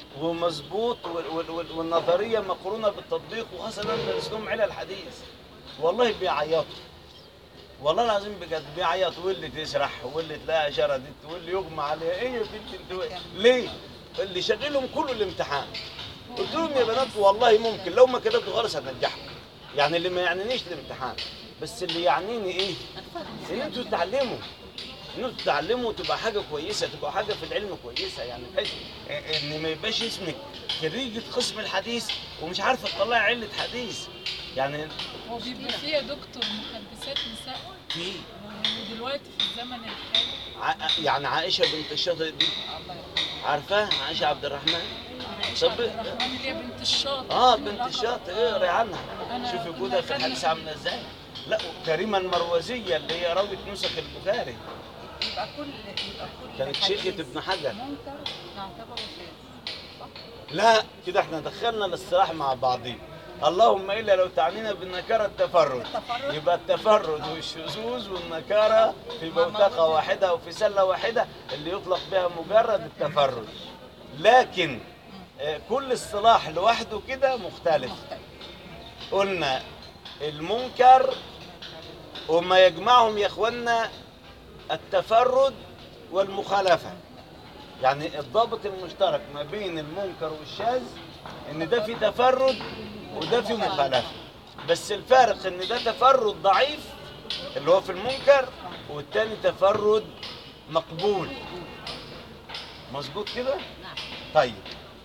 ومظبوط وال- وال- وال- والنظريه مقرونه بالتطبيق وخاصه انا بدرس لهم علل الحديث. والله بيعيطوا والله العظيم بجد بيعيطوا واللي تسرح واللي تلاقي شردت واللي يغمى عليها ايه يا بنت انت ليه؟ اللي شغلهم كله الامتحان. قلت لهم يا بنات والله ممكن لو ما كتبتوا خالص هتنجحوا. يعني اللي ما يعنينيش الامتحان بس اللي يعنيني ايه؟ ان انتوا تتعلموا ان انتوا تتعلموا وتبقى حاجه كويسه تبقى حاجه في العلم كويسه يعني بحيث ان ما يبقاش اسمك خريجه قسم الحديث ومش عارفه تطلعي عله حديث يعني. هو بيبقى فيه يا دكتور محدثات نساء في ودلوقتي في الزمن الحالي ع- يعني عائشه بنت الشاطئ دي عارفاها عائشه عبد الرحمن عائشة طب- عبد الرحمن اللي هي بنت الشاطئ اه من بنت اللقب. الشاطئ اقري عنها أنا شوفي كنا جودها في خدنا الحديث في- عامله ازاي. لا كريمه المروزيه اللي هي راويه نسخ البخاري يبقى كل يبقى كل كانت حديث شيخه ابن حجر. منكر نعتبره شاذ صح؟ لا كده احنا دخلنا الاصطلاح مع بعضين. اللهم الا لو تعنينا بالنكاره التفرد التفرد. يبقى التفرد والشذوذ والنكاره في بوتقه واحده او في سله واحده اللي يطلق بها مجرد التفرد. لكن آه، كل اصطلاح لوحده كده مختلف. قلنا المنكر وما يجمعهم يا اخوانا التفرد والمخالفه. يعني الضابط المشترك ما بين المنكر والشاذ ان ده في تفرد وده في مخالفه. بس الفارق ان ده تفرد ضعيف اللي هو في المنكر والتاني تفرد مقبول. مظبوط كده؟ طيب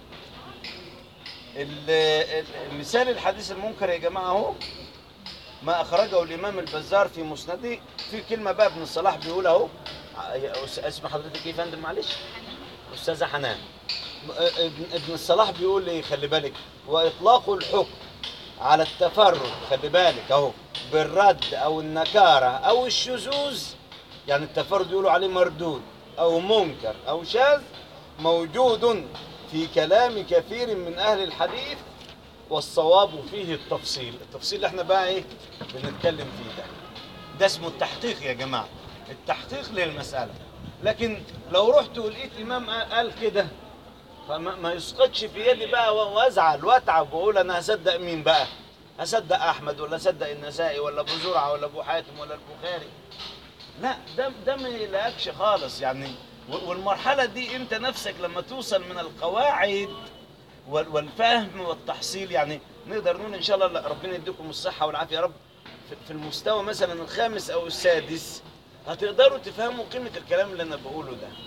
ال- ال- مثال الحديث المنكر يا جماعه اهو ما اخرجه الامام البزار في مسنده. في كلمه بقى ابن الصلاح بيقول اهو اسم حضرتك ايه يا فندم معلش؟ استاذه حنان. ابن ابن الصلاح بيقول ايه خلي بالك واطلاق الحكم على التفرد خلي بالك اهو بالرد او النكاره او الشذوذ يعني التفرد يقولوا عليه مردود او منكر او شاذ موجود في كلام كثير من اهل الحديث والصواب فيه التفصيل. التفصيل اللي احنا بقى ايه بنتكلم فيه ده ده اسمه التحقيق يا جماعه التحقيق للمساله. لكن لو رحت ولقيت امام قال كده فما ما يسقطش في يدي بقى وازعل واتعب واقول انا هصدق مين بقى؟ هصدق احمد ولا اصدق النسائي ولا ابو زرعه ولا ابو حاتم ولا البخاري؟ لا ده ده ما يلاقيكش خالص يعني. والمرحله دي انت نفسك لما توصل من القواعد والفهم والتحصيل يعني نقدر نقول ان شاء الله ربنا يديكم الصحه والعافيه يا رب في المستوى مثلا الخامس او السادس هتقدروا تفهموا قيمه الكلام اللي انا بقوله ده.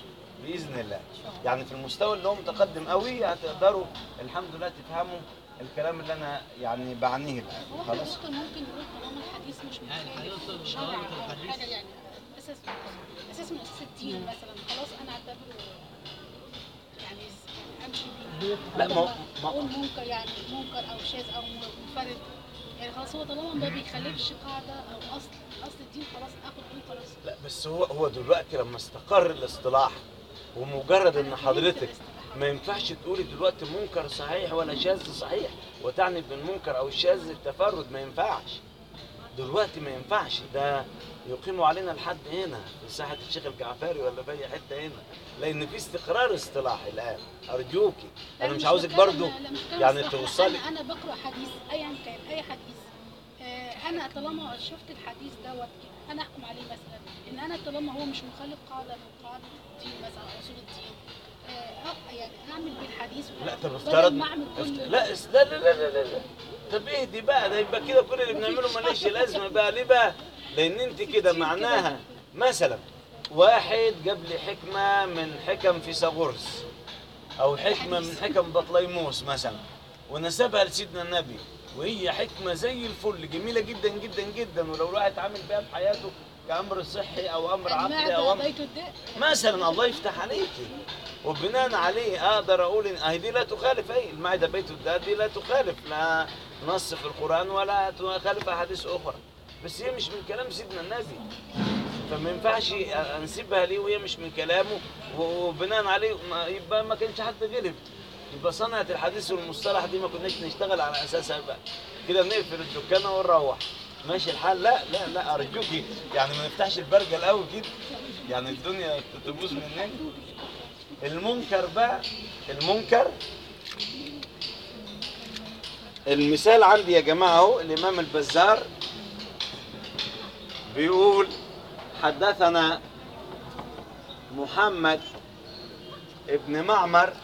باذن الله. يعني في المستوى اللي هو متقدم قوي هتقدروا الحمد لله تفهموا الكلام اللي انا يعني بعنيه الان. هو خلاص. ممكن ممكن نقول طالما الحديث مش يعني مخالف هيوصل شرعا لدرجة او الحديث. حاجه يعني اساس اساس من اساس الدين مثلا، خلاص انا اعتبره يعني يعني امشي بيه. لا، ما هو- ما- اقول منكر يعني منكر او شاذ او منفرد، يعني خلاص هو طالما ما بيخالفش قاعده او اصل اصل الدين خلاص اخد بيه خلاص. لا بس هو هو دلوقتي لما استقر الاصطلاح ومجرد ان حضرتك ما ينفعش تقولي دلوقتي منكر صحيح ولا شاذ صحيح وتعني بالمنكر او الشاذ التفرد، ما ينفعش دلوقتي، ما ينفعش. ده يقيموا علينا الحد هنا في ساحه الشيخ الجعفري ولا في اي حته هنا، لان في استقرار اصطلاحي الان. ارجوكي انا لا، مش عاوزك بتكلم- برضو لا، مش بتكلم يعني الصراحة. توصلي. انا انا بقرا حديث ايا كان اي حديث، آه، انا طالما شفت الحديث دوت انا احكم عليه مثلا ان انا طالما هو مش مخالف قاعده من قواعد الدين مثلا او اصول الدين، آه، أه، يعني اعمل بالحديث لا طب بدل افترض ما اعمل كل لا اس- لا لا لا لا لا لا. طب اهدي بقى، ده يبقى كده كل اللي بنعمله ماليش لازمه بقى. ليه بقى؟ لان انت كده معناها مثلا واحد جاب لي حكمه من حكم فيثاغورس او حكمه من حكم بطليموس مثلا ونسبها لسيدنا النبي، وهي حكمه زي الفل جميله جدا جدا جدا، ولو الواحد عامل بيها في حياته كامر صحي او امر عقلي او امر بيت الداء. مثلا، الله يفتح عليكي، وبناء عليه اقدر اقول ان اهي دي لا تخالف، اي المعده بيت الداء دي لا تخالف لا نص في القران ولا تخالف احاديث اخرى، بس هي مش من كلام سيدنا النبي، فما ينفعش انسبها ليه وهي مش من كلامه، وبناء عليه ما يبقى ما كانش حد غلب، يبقى صنعة الحديث والمصطلح دي ما كناش نشتغل على اساسها بقى كده، نقفل الدكانه ونروح ماشي الحال. لا لا لا ارجوكي يعني ما نفتحش البرجل قوي كده، يعني الدنيا تبوظ مننا. المنكر بقى، المنكر المثال عندي يا جماعه اهو، الامام البزار بيقول حدثنا محمد ابن معمر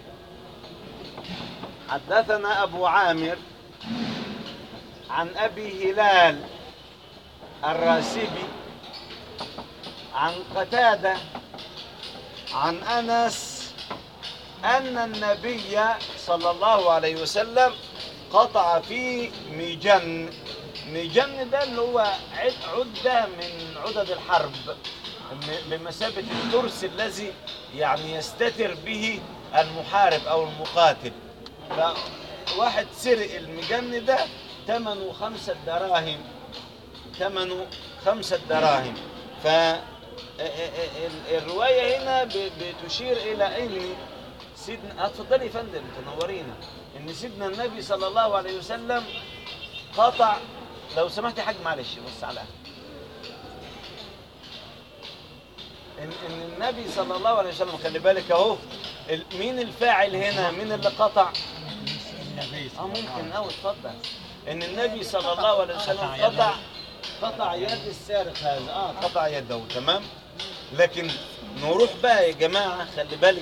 حدثنا ابو عامر عن ابي هلال الراسبي عن قتاده عن انس ان النبي صلى الله عليه وسلم قطع في ميجن. ميجن ده اللي هو عده من عدد الحرب بمثابه الترس الذي يعني يستتر به المحارب او المقاتل. فواحد سرق المجن ده ثمنه خمسة دراهم، ثمنه خمسة دراهم. فالرواية هنا بتشير إلى أن سيدنا، اتفضلي يا فندم تنورينا، إن سيدنا النبي صلى الله عليه وسلم قطع، لو سمحت يا حاج معلش بص على إن, إن النبي صلى الله عليه وسلم، خلي بالك أهو مين الفاعل هنا، مين اللي قطع؟ اه ممكن أوي اتفضل. ان النبي صلى الله عليه وسلم قطع قطع يد السارق هذا، اه قطع يده تمام. لكن نروح بقى يا جماعه خلي بالك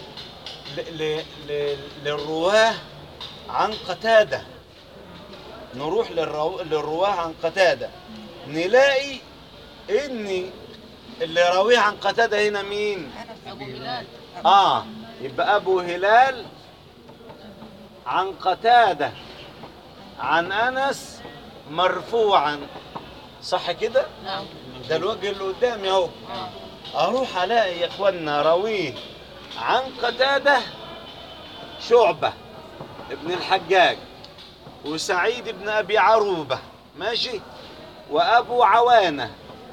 للرواه عن قتاده، نروح للرو... للرواه عن قتاده نلاقي ان اللي راويه عن قتاده هنا مين؟ ابو هلال. اه يبقى ابو هلال عن قتاده عن انس مرفوعا، صح كده؟ نعم. ده الوجه اللي قدامي اهو. اروح الاقي يا اخوانا راويه عن قتاده شعبه ابن الحجاج وسعيد بن ابي عروبه ماشي، وابو عوانه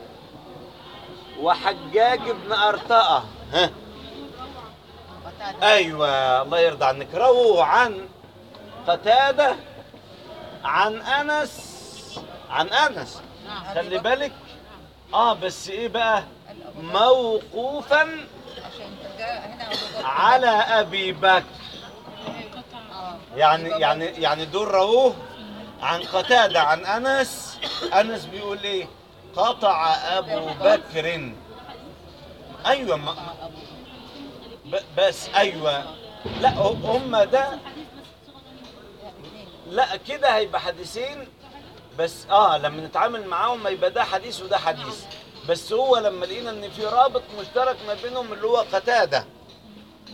وحجاج بن ارطاه. ها ايوه الله يرضى عنك، رووا عن قتاده عن انس، عن انس خلي بالك اه، بس ايه بقى؟ موقوفا عشان جاء هنا أبو بكر. على ابي بكر. آه. يعني يعني يعني دول رووه عن قتاده عن انس، انس بيقول ايه؟ قطع ابو بكر. ايوه ما بس ايوه لا هم ده، لا كده هيبقى حديثين بس. اه لما نتعامل معاهم يبقى ده حديث وده حديث، بس هو لما لقينا ان في رابط مشترك ما بينهم اللي هو قتاده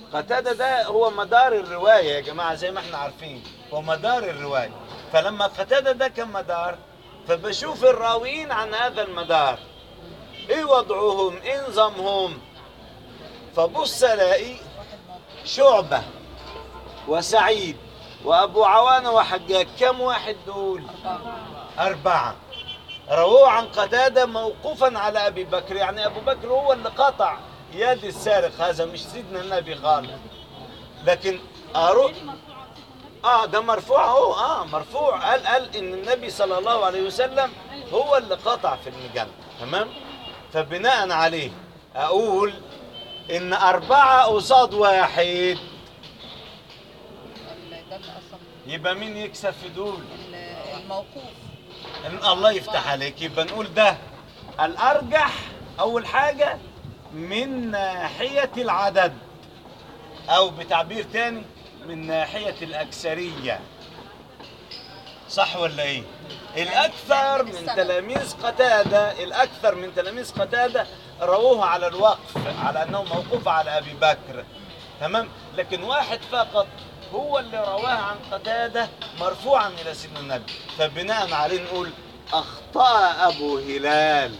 قتادة ده هو مدار الرواية يا جماعة، زي ما احنا عارفين هو مدار الرواية. فلما قتادة ده كان مدار، فبشوف الراويين عن هذا المدار ايه وضعهم، ايه نظامهم. فبص الاقي شعبة وسعيد وابو عوانة وحجاج، كم واحد دول؟ أربعة. رووه عن قتادة موقوفا على أبي بكر، يعني أبو بكر هو اللي قطع يد السارق هذا، مش سيدنا النبي خالص. لكن أروح آه ده مرفوع أهو، آه مرفوع، قال قال إن النبي صلى الله عليه وسلم هو اللي قطع في المجنة، تمام؟ فبناء عليه أقول إن أربعة قصاد واحد، يبقى مين يكسب في دول؟ الموقوف. إن الله يفتح عليك، يبقى نقول ده الأرجح أول حاجة من ناحية العدد، أو بتعبير تاني من ناحية الأكثرية. صح ولا إيه؟ الأكثر من تلاميذ قتادة، الأكثر من تلاميذ قتادة رووه على الوقف، على أنه موقوف على أبي بكر، تمام؟ لكن واحد فقط هو اللي رواه عن قتادة مرفوعا إلى سيدنا النبي، فبناء عليه نقول أخطأ أبو هلال.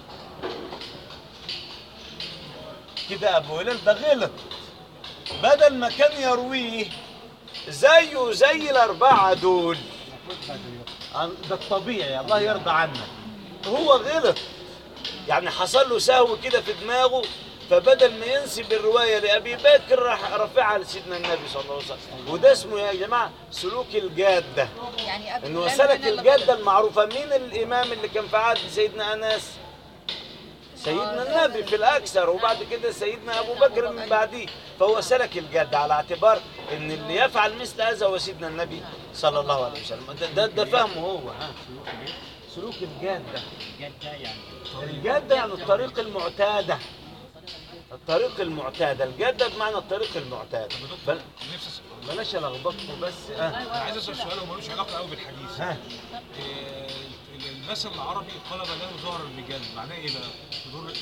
كده أبو هلال ده غلط، بدل ما كان يرويه زيه زي الأربعة دول، ده الطبيعي، الله يرضى عنك، هو غلط، يعني حصل له سهو كده في دماغه، فبدل ما ينسب الرواية لأبي بكر راح رفعها لسيدنا النبي صلى الله عليه وسلم. وده اسمه يا جماعة سلوك الجادة، يعني إنه سلك الجادة المعروفة. مين الإمام اللي كان في عهد سيدنا أنس؟ سيدنا النبي في الأكثر، وبعد كده سيدنا أبو بكر من بعديه، فهو سلك الجادة على اعتبار إن اللي يفعل مثل هذا هو سيدنا النبي صلى الله عليه وسلم. ده ده, ده فهمه هو. ها سلوك الجادة، الجادة يعني الطريق المعتادة، الطريق المعتادة، الجادة بمعنى الطريق المعتاد. بل... بلاش الخبطكم بس. اه انا عايز اسال سؤال ومالوش علاقه قوي بالحديث. ها إيه المثل العربي قلب له ظهر الرجال، معناه ايه بقى؟ بدور بدور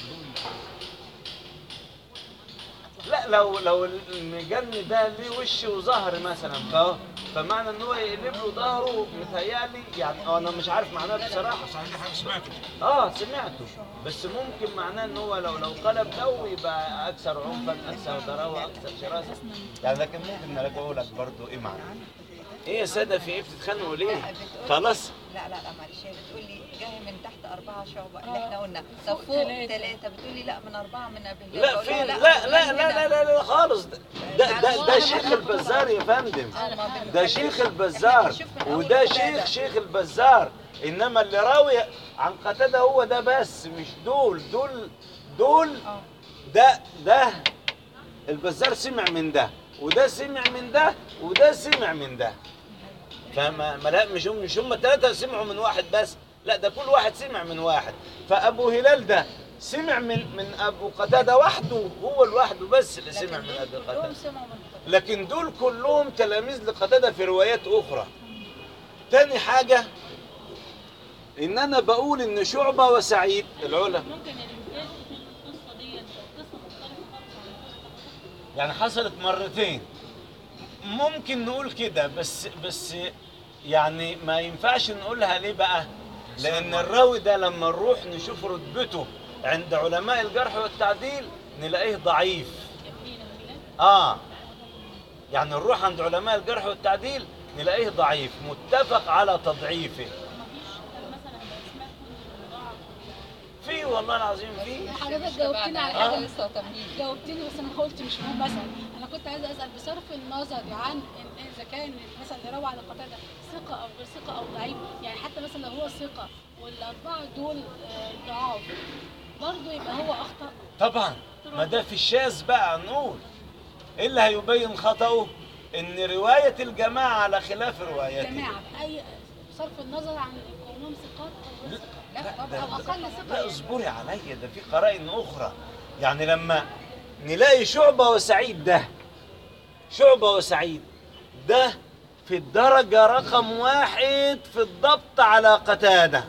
لا، لو لو المجن ده ليه وش وظهر مثلا، ف فمعنى ان هو يقلب له ظهره، متهيألي يعني انا مش عارف معناه بصراحه. صحيح دي حاجه سمعته. اه سمعته، بس ممكن معناه ان هو لو لو قلب له يبقى اكثر عنفا، اكثر ضراوه، اكثر شراسه يعني. لكن ممكن نراجعه لك برضه ايه معناه. ايه يا ساده، في ايه بتتخانقوا ليه؟ خلاص. لا لا لا معلش، هي بتقول لي جاي من تحت أربعة شعبة اللي احنا قلنا، طب فوق ثلاثة، بتقول لي لا من أربعة من أبي هلال. لا فين؟ لا لا لا لا لا, لا خالص. ده ده ده, ده شيخ البزار يا فندم، ده شيخ البزار، وده شيخ شيخ البزار. انما اللي راوي عن قتادة هو ده بس، مش دول دول دول ده ده البزار سمع من ده، وده سمع من ده، وده سمع من ده. فما لا مش هم مش هم الثلاثة سمعوا من واحد بس، لا ده كل واحد سمع من واحد. فأبو هلال ده سمع من من أبو قتادة وحده، هو لوحده بس اللي سمع من أبو قتادة، لكن دول كلهم تلاميذ لقتادة في روايات أخرى. تاني حاجة إن أنا بقول إن شعبة وسعيد العلا يعني حصلت مرتين، ممكن نقول كده، بس بس يعني ما ينفعش نقولها. ليه بقى؟ لأن الراوي ده لما نروح نشوف رتبته عند علماء الجرح والتعديل نلاقيه ضعيف. آه يعني نروح عند علماء الجرح والتعديل نلاقيه ضعيف، متفق على تضعيفه. في والله العظيم في. حضرتك جاوبتني على حاجه لسه تمهيد، جاوبتني بس انا قلت مش مهم. مثلا انا كنت عايزه اسال بصرف النظر عن اذا كان مثلا اللي روى على قتاده ثقه او غير ثقه او ضعيف، يعني حتى مثلا لو هو ثقه والاربعه دول ضعاف برضه يبقى هو اخطا طبعا. ما ده في الشاذ بقى نقول ايه اللي هيبين خطأه؟ ان روايه الجماعه على خلاف روايته. الجماعه باي بصرف النظر عن كونهم ثقات او غير ثقات. لا, أو أقل ثقة. لا اصبري عليا، ده في قرائن اخرى. يعني لما نلاقي شعبة وسعيد، ده شعبة وسعيد ده في الدرجة رقم واحد في الضبط على قتادة،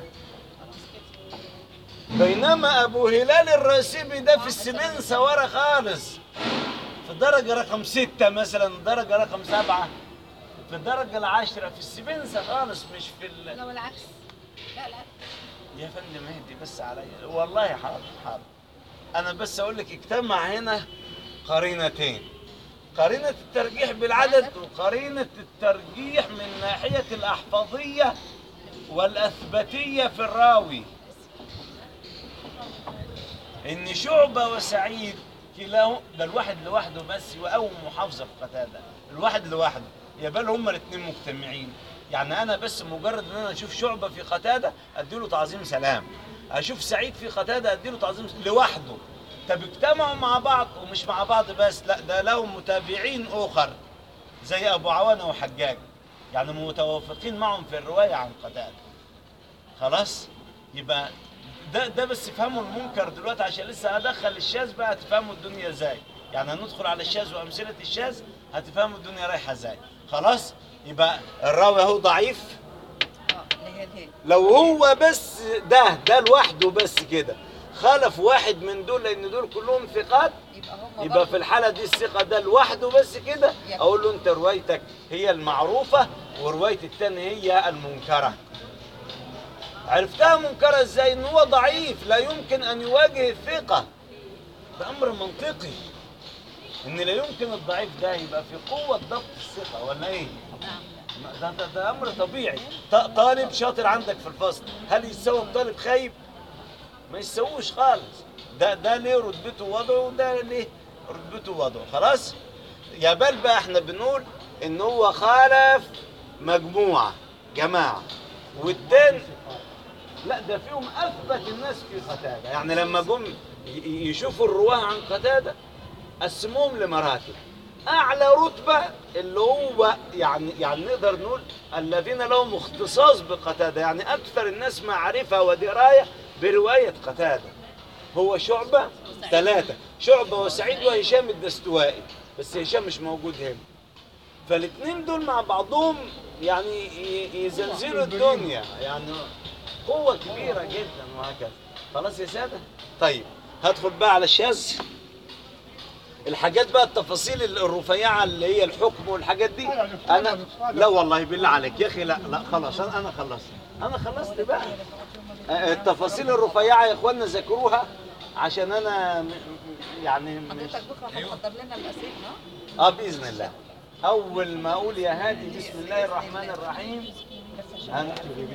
بينما أبو هلال الراسبي ده في السبين سوارة خالص في الدرجة رقم ستة مثلا، الدرجة رقم سبعة، في الدرجة العاشرة في السبنسة خالص، مش في ال... لو العكس. لا لا يا فندم اهدي بس عليا، والله حاضر حاضر. أنا بس أقول لك اجتمع هنا قرينتين، قرينة الترجيح بالعدد وقرينة الترجيح من ناحية الأحفظية والأثبتية في الراوي. إن شعبة وسعيد كلاهما، ده الواحد لوحده بس يقوم محافظة في قتادة، الواحد لوحده، يا بل هما الاثنين مجتمعين. يعني أنا بس مجرد إن أنا أشوف شعبة في قتادة أديله تعظيم سلام، أشوف سعيد في قتادة أديله تعظيم لوحده. طب اجتمعوا مع بعض، ومش مع بعض بس، لا ده لهم متابعين اخر زي ابو عوانه وحجاج، يعني متوافقين معهم في الروايه عن قتاده. خلاص؟ يبقى ده ده بس افهموا المنكر دلوقتي، عشان لسه هدخل الشاذ بقى تفهموا الدنيا ازاي. يعني هندخل على الشاذ وامثله الشاذ هتفهموا الدنيا رايحه ازاي. خلاص؟ يبقى الراوي اهو ضعيف اه اللي هي الهي. لو هو بس ده ده لوحده بس كده خالف واحد من دول، لان دول كلهم ثقات، يبقى هم يبقى في الحاله دي الثقه ده لوحده بس كده اقول له انت روايتك هي المعروفه وروايه الثاني هي المنكره. عرفتها منكره ازاي؟ ان هو ضعيف لا يمكن ان يواجه الثقه، ده امر منطقي. ان لا يمكن الضعيف ده يبقى في قوه ضبط الثقه ولا ايه؟ ده, ده, ده امر طبيعي. طالب شاطر عندك في الفصل هل يساوي طالب خايب؟ ما يسووش خالص. ده ده ليه رتبته ووضعه وده ليه رتبته ووضعه. خلاص؟ يا بل بقى احنا بنقول ان هو خالف مجموعه جماعه، والتاني لا ده فيهم اثبت الناس في قتاده. يعني لما جم يشوفوا الرواه عن قتاده قسموهم لمراتب. اعلى رتبه اللي هو يعني يعني نقدر نقول الذين لهم اختصاص بقتاده، يعني اكثر الناس معرفه ودرايه بروايه قتاده، هو شعبه ثلاثه، شعبه وسعيد وهشام الدستوائي، بس هشام مش موجود هنا. فالاثنين دول مع بعضهم يعني يزلزلوا الدنيا، يعني قوه كبيره جدا وهكذا. خلاص يا ساده؟ طيب هدخل بقى على الشاذ. الحاجات بقى التفاصيل الرفيعه اللي هي الحكم والحاجات دي انا لا والله بالله عليك يا اخي، لا لا خلاص انا انا خلصت انا خلصت بقى. التفاصيل الرفيعه يا اخوانا ذاكروها عشان انا يعني مش حضرتك بكره هتحضر لنا الاسئله. اه باذن الله. اول ما اقول يا هادي بسم الله الرحمن الرحيم هن...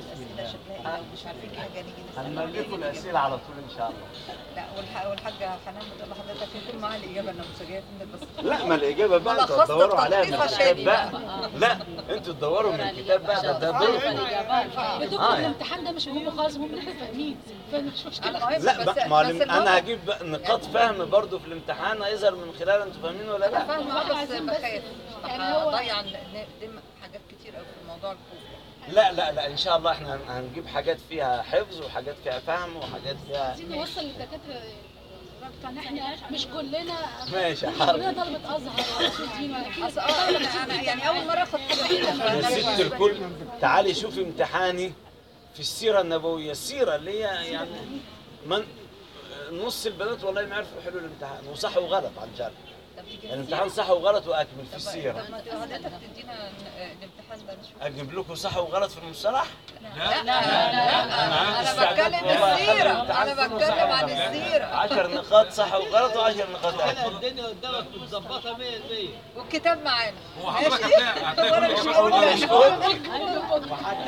مش عارفين ايه حاجه نيجي هنملكوا الاسئله على طول ان شاء الله. لا والح- والحاجه حنان بتقول لحضرتك يكون معاها الاجابه، انا مش جايه بس. لا ما الاجابه بقى انتوا ملخصت تدوروا عليها من بتلخيصها الكتاب شادي بقى. بقى. لا انتوا تدوروا من الكتاب بقى، ده ده دور. يا دكتور آه يعني. الامتحان ده مش مهم خالص، المهم ان احنا فاهمين، فمش مشكله. المهم لا بس- بقى بس معلم المهم انا هجيب بقى نقاط فهم برضو في الامتحان هيظهر من خلال انتوا فاهمين ولا انا لا. فاهمه احنا بس عايزين بس بخاف يعني يعني هو- ضيع ندم حاجات كتير قوي في موضوع الكوفه. لا لا لا ان شاء الله احنا هن- هنجيب حاجات فيها حفظ وحاجات فيها فهم وحاجات فيها عايزين نوصل للدكاتره ان احنا مش كلنا ماشي مش حاضر. كلنا طلبه ازهر ولا أسود دين ولا في اصل اه انا أنا يعني اول مره اخد حاجه يا كده. ست الكل تعالي شوفي امتحاني في السيره النبويه، السيره اللي هي يعني من نص البنات والله ما عرفوا يحلوا الامتحان وصح وغلط على الجرح. الامتحان صح وغلط واكمل في السيره. طب ما حضرتك تدينا الامتحان ده نشوف. اجيب لكم صح وغلط في المصطلح؟ لا لا لا انا بتكلم السيره، انا بتكلم عن السيره. عشر نقاط صح وغلط وعشر نقاط احنا اكمل. الدنيا قدامك متظبطه مية بالمية. والكتاب معانا. هو حضرتك هتلاقي هتلاقي كل وأنا اجابات مش غلط.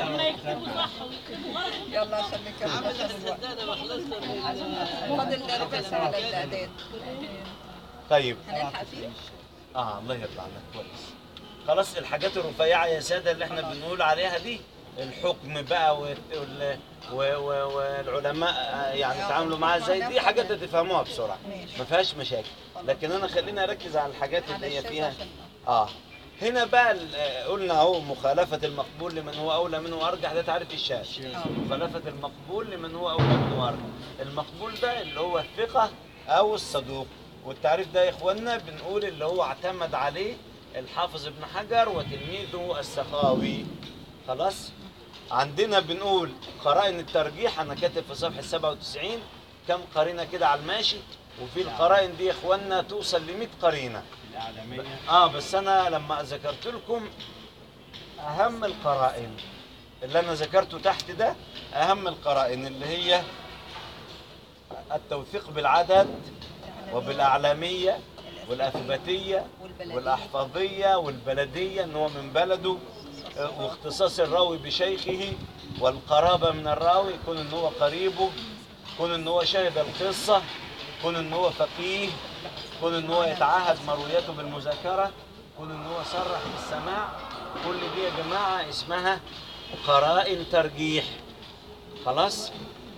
يلا عشان نكمل عامل عشان الوقت. السداده ما خلصنا من فاضل ربع ساعه على الاعداد. طيب هنلحق فيه؟ اه الله يرضى عنك كويس. خلاص الحاجات الرفيعه يا ساده اللي احنا بنقول عليها دي الحكم بقى وال... وال... و- و- والعلماء يعني يتعاملوا معاها ازاي، دي حاجات تفهموها بسرعه ما فيهاش مشاكل. لكن انا خليني اركز على الحاجات اللي هي فيها اه. هنا بقى ال- قلنا اهو مخالفه المقبول لمن هو اولى منه وارجح، ده تعريف الشاذ. مخالفه المقبول لمن هو اولى منه وارجح. المقبول ده اللي هو الثقه او الصدوق، والتعريف ده يا اخوانا بنقول اللي هو اعتمد عليه الحافظ ابن حجر وتلميذه السخاوي. خلاص؟ عندنا بنقول قرائن الترجيح، انا كاتب في صفحه سبعة وتسعين كم قرينه كده على الماشي، وفي القرائن دي يا اخوانا توصل ل مئة قرينه. الإعلامية. اه بس انا لما ذكرت لكم اهم القرائن اللي انا ذكرته تحت ده، اهم القرائن اللي هي التوثيق بالعدد وبالاعلاميه والاثباتيه والاحفاظيه والبلديه، ان هو من بلده، واختصاص الراوي بشيخه، والقرابه من الراوي، يكون ان هو قريبه، يكون ان هو شهد القصه، يكون ان هو فقيه، يكون ان هو يتعهد مروياته بالمذاكره، يكون ان هو صرح بالسماع. كل دي يا جماعه اسمها قرائن ترجيح. خلاص؟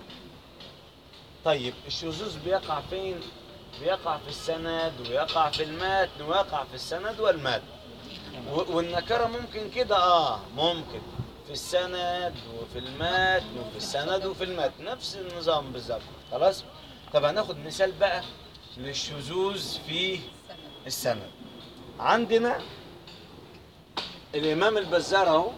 طيب الشذوذ بيقع فين؟ بيقع في السند ويقع في المتن ويقع في السند والمتن. والنكره ممكن كده، اه ممكن في السند وفي المتن وفي السند وفي المتن، نفس النظام بالظبط. خلاص؟ طب هناخد مثال بقى للشذوذ في السند. عندنا الإمام البزار اهو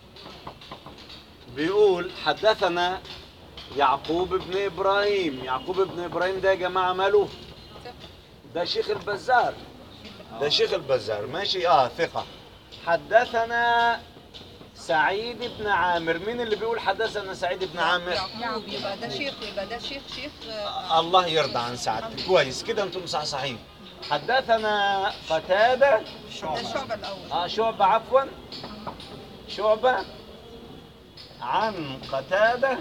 بيقول حدثنا يعقوب بن إبراهيم. يعقوب بن إبراهيم ده يا جماعة ماله؟ ده شيخ البزار، ده شيخ البزار ماشي، اه ثقة. حدثنا سعيد بن عامر. مين اللي بيقول حدثنا سعيد بن عامر؟ يعقوب. يبقى ده شيخ، يبقى ده شيخ شيخ آه الله يرضى عن سعادتك، كويس كده انتم صحصحين. حدثنا قتادة. ده شعبة الأول. اه شعبة، عفوا شعبة عن قتادة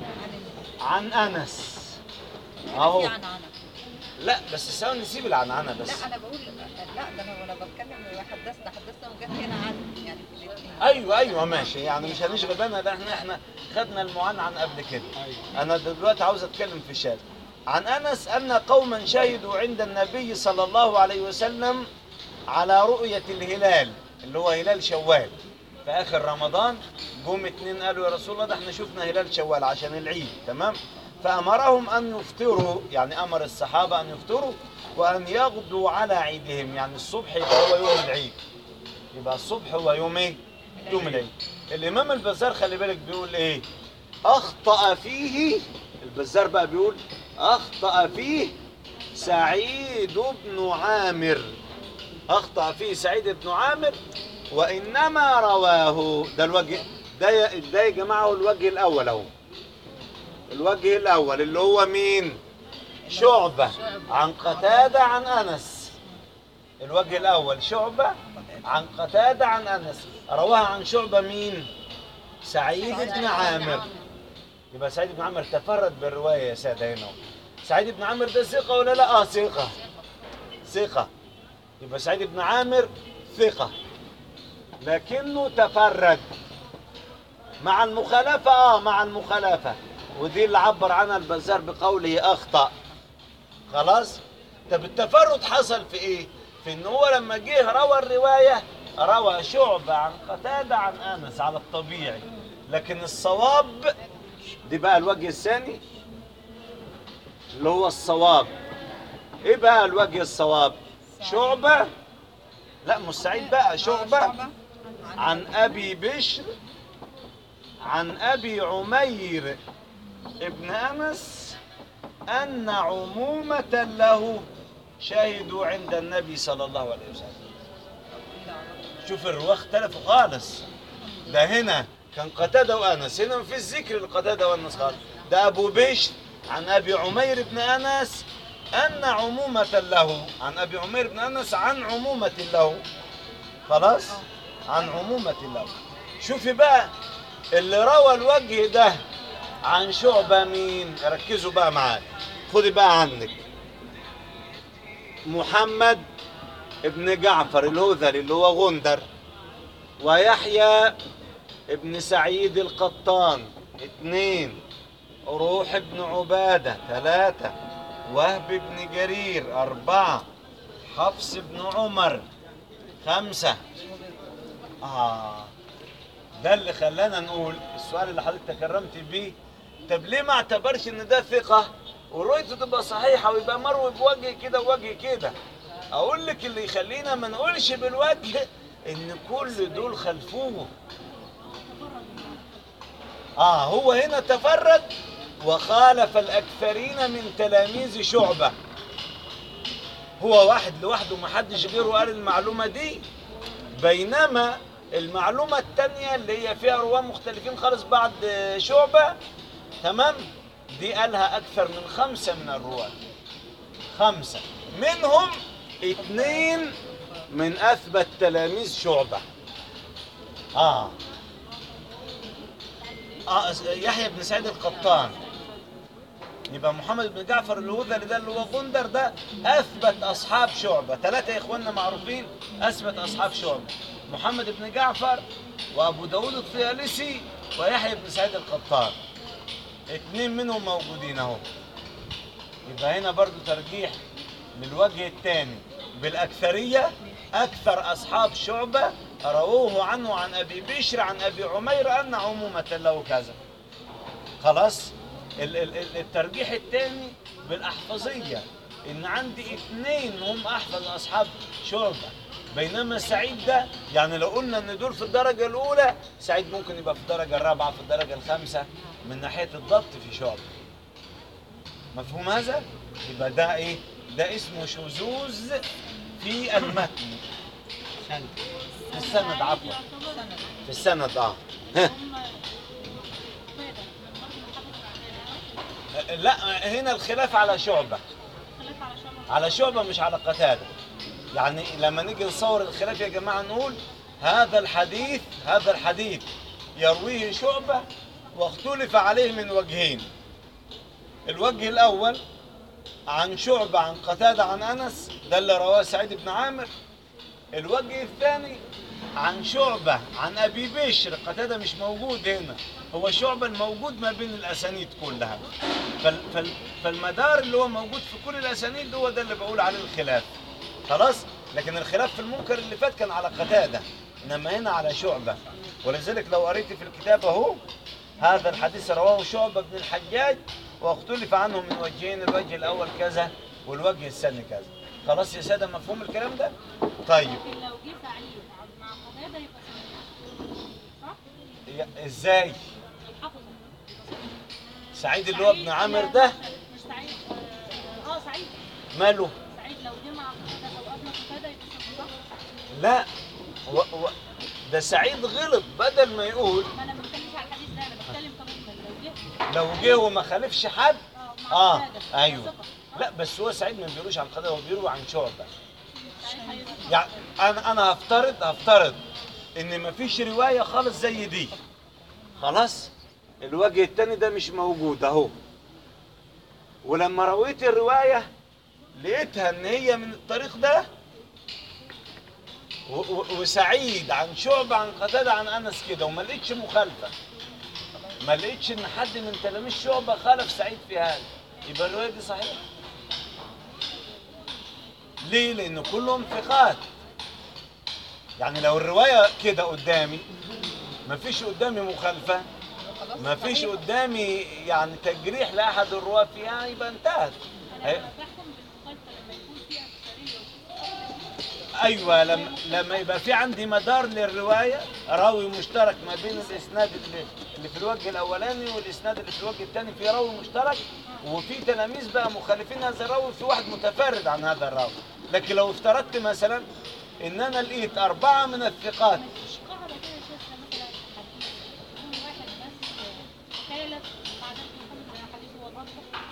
عن أنس اهو. عن عنب. لا بس ثواني نسيب العنعنة بس. لا انا بقول لا، ده انا وانا بتكلم حدثنا حدثنا وجت هنا عن يعني في الاثنين. ايوه ايوه ماشي، يعني مش هنشغل بالنا، لان احنا احنا خدنا المعنعن قبل كده. انا دلوقتي عاوز اتكلم في الشاذ. عن انس ان قوما شهدوا عند النبي صلى الله عليه وسلم على رؤية الهلال اللي هو هلال شوال في اخر رمضان. جم اتنين قالوا يا رسول الله ده احنا شفنا هلال شوال عشان العيد، تمام؟ فامرهم ان يفطروا، يعني امر الصحابه ان يفطروا وان يغدوا على عيدهم، يعني الصبح يبقى هو يوم العيد، يبقى الصبح هو يوم ايه؟ يوم العيد. الامام البزار خلي بالك بيقول ايه؟ اخطأ فيه، البزار بقى بيقول اخطأ فيه سعيد بن عامر، اخطأ فيه سعيد بن عامر، وانما رواه. ده الوجه ده ده يا جماعه هو الوجه الاول اهو. الوجه الاول اللي هو مين؟ شعبة عن قتادة عن انس. الوجه الاول شعبة عن قتادة عن انس، رواها عن شعبة مين؟ سعيد بن عامر. يبقى سعيد بن عامر تفرد بالرواية يا سادة هنا. سعيد بن عامر ده ثقة ولا لا؟ اه ثقة، ثقة. يبقى سعيد بن عامر ثقة لكنه تفرد مع المخالفة، اه مع المخالفة، ودي اللي عبر عنها البزار بقوله اخطأ. خلاص؟ طب التفرد حصل في ايه؟ في ان هو لما جه روى الرواية روى شعبة عن قتادة عن انس على الطبيعي، لكن الصواب دي بقى الوجه الثاني اللي هو الصواب. ايه بقى الوجه الصواب؟ شعبة، لا مش سعيد بقى، شعبة عن ابي بشر عن ابي عمير ابن انس ان عمومة له شهدوا عند النبي صلى الله عليه وسلم. شوف الرواه اختلفوا خالص، ده هنا كان قتادة وانس، هنا مفيش ذكر لقتادة وانس خالص. ده ابو بشر عن ابي عمير ابن انس ان عمومة له، عن ابي عمير بن انس عن عمومة له. خلاص؟ عن عمومة له. شوفي بقى اللي روى الوجه ده عن شعبة مين؟ ركزوا بقى معايا، خدي بقى عنك. محمد ابن جعفر الهذلي اللي هو غندر، ويحيى ابن سعيد القطان اثنين، روح ابن عبادة ثلاثة، وهب بن جرير أربعة، حفص بن عمر خمسة. آه ده اللي خلانا نقول السؤال اللي حضرتك تكرمت بيه، طب ليه ما اعتبرش ان ده ثقة ورؤيته تبقى صحيحة ويبقى مروي بوجه كده ووجه كده؟ اقول لك اللي يخلينا ما نقولش بالوجه ان كل دول خلفوه. اه هو هنا تفرد وخالف الاكثرين من تلاميذ شعبة. هو واحد لوحده ما حدش غيره قال المعلومة دي، بينما المعلومة التانية اللي هي فيها رواه مختلفين خالص بعد شعبة، تمام، دي قالها أكثر من خمسة من الرواة، خمسة منهم اتنين من أثبت تلاميذ شعبة. آه, آه يحيى بن سعيد القطان، يبقى محمد بن جعفر الهذلي ده اللي هو غندر ده أثبت أصحاب شعبة، ثلاثة يا إخواننا معروفين أثبت أصحاب شعبة، محمد بن جعفر وأبو داود الطيالسي ويحيى بن سعيد القطان، اتنين منهم موجودين اهو. يبقى هنا برضو ترجيح للوجه الثاني بالأكثرية، أكثر أصحاب شعبة رووه عنه عن أبي بشر عن أبي عمير أن عمومة له كذا. خلاص. الترجيح الثاني بالأحفظية، إن عندي اثنين هم أحفظ أصحاب شعبة، بينما سعيد ده يعني لو قلنا إن دول في الدرجة الأولى، سعيد ممكن يبقى في الدرجة الرابعة في الدرجة الخامسة من ناحية الضبط في شعبة. مفهوم هذا؟ يبقى ده إيه؟ ده اسمه شذوذ في المتن. في السند عفوا. في السند اه. لا هنا الخلاف على شعبة. على شعبة مش على قتادة. يعني لما نيجي نصور الخلاف يا جماعة نقول هذا الحديث هذا الحديث يرويه شعبة واختلف عليه من وجهين. الوجه الأول عن شعبة عن قتادة عن أنس، ده اللي رواه سعيد بن عامر. الوجه الثاني عن شعبة عن أبي بشر، قتادة مش موجود هنا، هو شعبة الموجود ما بين الأسانيد كلها. فال فال فالمدار اللي هو موجود في كل الأسانيد هو ده اللي بقول عليه الخلاف. خلاص؟ لكن الخلاف في المنكر اللي فات كان على قتادة، إنما هنا على شعبة. ولذلك لو قريت في الكتاب أهو هذا الحديث رواه شعبة بن الحجاج واختلف عنه من وجهين، الوجه الأول كذا والوجه الثاني كذا. خلاص يا سادة مفهوم الكلام ده؟ طيب. لكن لو جه سعيد مع قتادة يبقى صح؟ ازاي؟ الحافظ سعيد اللي هو ابن عامر ده؟ مش سعيد اه سعيد ماله؟ سعيد لو جه مع قتادة او قبل قتادة يبقى صح؟ لا و... و... ده سعيد غلط، بدل ما يقول ما انا ما بتكلمش على الحديث ده، انا بتكلم كمان لو جه لو جه وما خالفش حد اه اه ايوه. لا بس هو سعيد ما بيقولوش عن قتادة، هو بيروي عن شعبة. يعني انا انا هفترض هفترض ان مفيش روايه خالص زي دي. خلاص. الوجه الثاني ده مش موجود اهو. ولما رويت الروايه لقيتها ان هي من الطريق ده وسعيد عن شعبة عن قتادة عن انس كده، وما لقيتش مخالفه، ما لقيتش ان حد من تلاميذ شعبة خالف سعيد في هذا، يبقى الروايه دي صحيحه. ليه؟ لأن كلهم ثقات. يعني لو الرواية كده قدامي مفيش قدامي مخالفة، مفيش قدامي يعني تجريح لأحد الرواة فيها، يبقى انتهت. أيوة لما لما يبقى في عندي مدار للرواية، راوي مشترك ما بين الإسناد اللي في الوجه الأولاني والإسناد اللي في الوجه الثاني، في راوي مشترك وفي تلاميذ بقى مخالفين هذا الراوي، في واحد متفرد عن هذا الراوي. لكن لو افترضت مثلا ان انا لقيت اربعه من الثقات مش قاعدة كده يا شيخ مثلا حديث يكون واحد بس خالف بعدين يكون حديث هو برضه.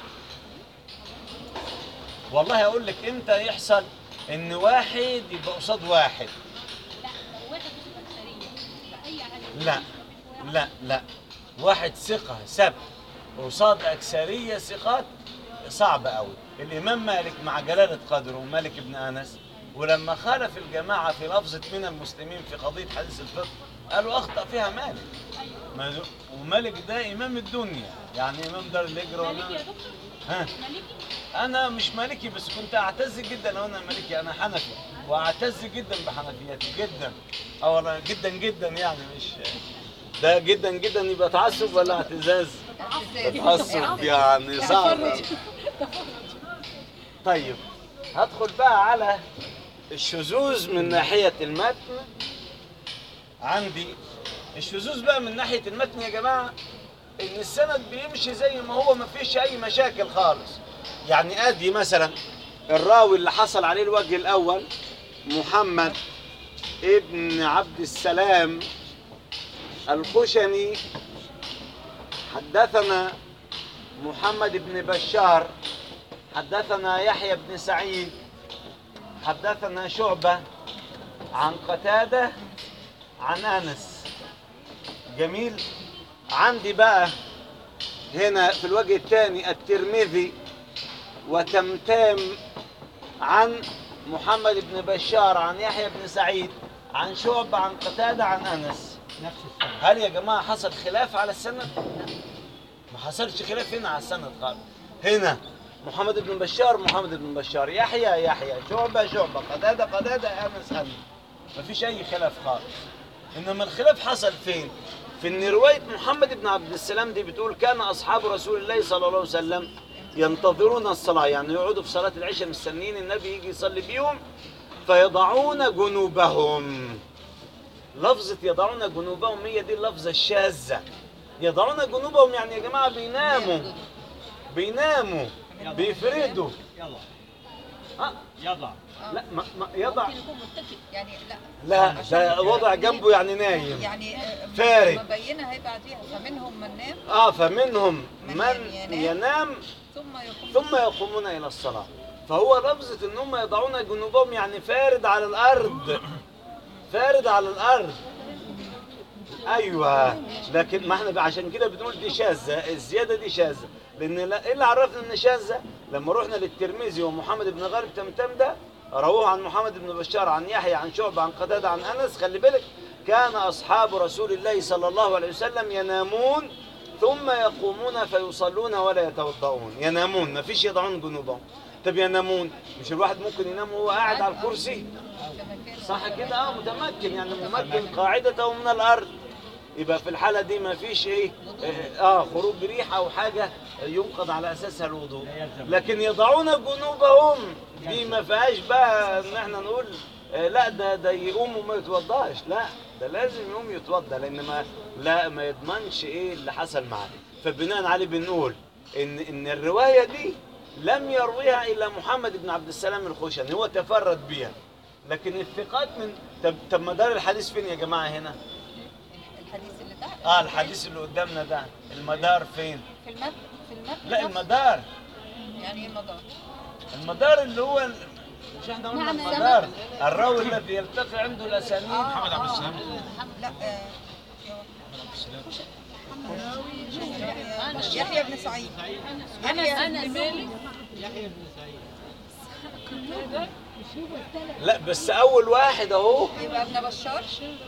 والله اقول لك امتى يحصل ان واحد يبقى قصاد واحد. لا لو واحد بس أكثرية فأي عدد. لا لا لا واحد ثقه سبت قصاد اكثريه ثقات صعب قوي. الامام مالك مع جلاله قدره مالك بن انس، ولما خالف الجماعه في لفظه من المسلمين في قضيه حديث الفقه قالوا اخطا فيها مالك. ومالك ده امام الدنيا، يعني امام دار الهجره. مالكي يا دكتور؟ ها؟ مالكي؟ انا مش مالكي، بس كنت اعتز جدا لو انا مالكي، انا حنفي واعتز جدا بحنفيتي جدا. اه والله جدا جدا، يعني مش ده جدا جدا يبقى تعصب ولا اعتزاز؟ تعصب يعني صعب. طيب هدخل بقى على الشذوذ من ناحية المتن. عندي الشذوذ بقى من ناحية المتن يا جماعة ان السند بيمشي زي ما هو، ما فيش اي مشاكل خالص. يعني ادي مثلا الراوي اللي حصل عليه الوجه الأول محمد ابن عبد السلام الخشني. حدثنا محمد بن بشار، حدثنا يحيى بن سعيد، حدثنا شعبة عن قتادة عن أنس. جميل. عندي بقى هنا في الوجه الثاني الترمذي وتمتام عن محمد بن بشار عن يحيى بن سعيد عن شعبة عن قتادة عن أنس. هل يا جماعة حصل خلاف على السند؟ ما حصلش خلاف هنا على السند خالص. هنا محمد بن بشار محمد بن بشار، يحيى يحيى، شعبة شعبة، قتادة قتادة، أنس أنس. ما فيش أي خلاف خالص. إنما الخلاف حصل فين؟ في إن رواية محمد بن عبد السلام دي بتقول كان أصحاب رسول الله صلى الله عليه وسلم ينتظرون الصلاة، يعني يقعدوا في صلاة العشاء مستنيين النبي يجي يصلي بيهم، فيضعون جنوبهم. لفظة يضعون جنوبهم هي دي اللفظة الشاذة. يضعون جنوبهم يعني يا جماعة بيناموا بيناموا بيفردوا. يلا أه؟ يضع. لا ما ما يضع يعني لا لا ده وضع جنبه يعني نايم يعني فارد. مبينه هي بعديها فمنهم من نام اه فمنهم من, من ينام, ينام ثم يقوم ثم يقومون الى الصلاه. فهو لفظه ان هم يضعون جنوبهم يعني فارد على الارض، فارد على الارض. ايوه، لكن ما احنا عشان كده بنقول دي شاذه، الزياده دي شاذه. لان ايه اللي عرفنا ان شاذه؟ لما رحنا للترمذي ومحمد بن غالب تمتم ده رواه عن محمد بن بشار عن يحيى عن شعبة عن قتادة عن أنس. خلي بالك كان أصحاب رسول الله صلى الله عليه وسلم ينامون ثم يقومون فيصلون ولا يتوضؤون. ينامون، ما فيش يضعون جنوبهم. طب ينامون، مش الواحد ممكن ينام وهو قاعد على الكرسي؟ صح كده؟ اه متمكن، يعني ممكن قاعدته من الأرض. يبقى في الحالة دي ما فيش ايه اه خروج ريح او حاجة ينقض على اساسها الوضوء. لكن يضعون جنوبهم دي ما فيهاش بقى ان احنا نقول آه لا ده ده يقوم وما يتوضاش، لا ده لازم يقوم يتوضا، لان ما لا ما يضمنش ايه اللي حصل معاه. فبناء عليه بنقول ان ان الرواية دي لم يرويها الا محمد بن عبد السلام الخشني، هو تفرد بها. لكن الثقات من طب طب مدار الحديث فين يا جماعة هنا؟ الحديث اللي ده اه الحديث اللي قدامنا ده المدار فين؟ في المتن في المتن لا المدار، يعني ايه المدار؟ المدار اللي هو مش احنا قلنا نعم، المدار الراوي الذي يلتقي عنده الاسانيد. محمد عبد السلام. لا آه، محمد عبد السلام. يحيى بن سعيد أنس يحيى بن مالك. يحيى بن سعيد. لا بس اول واحد اهو يبقى ابن بشار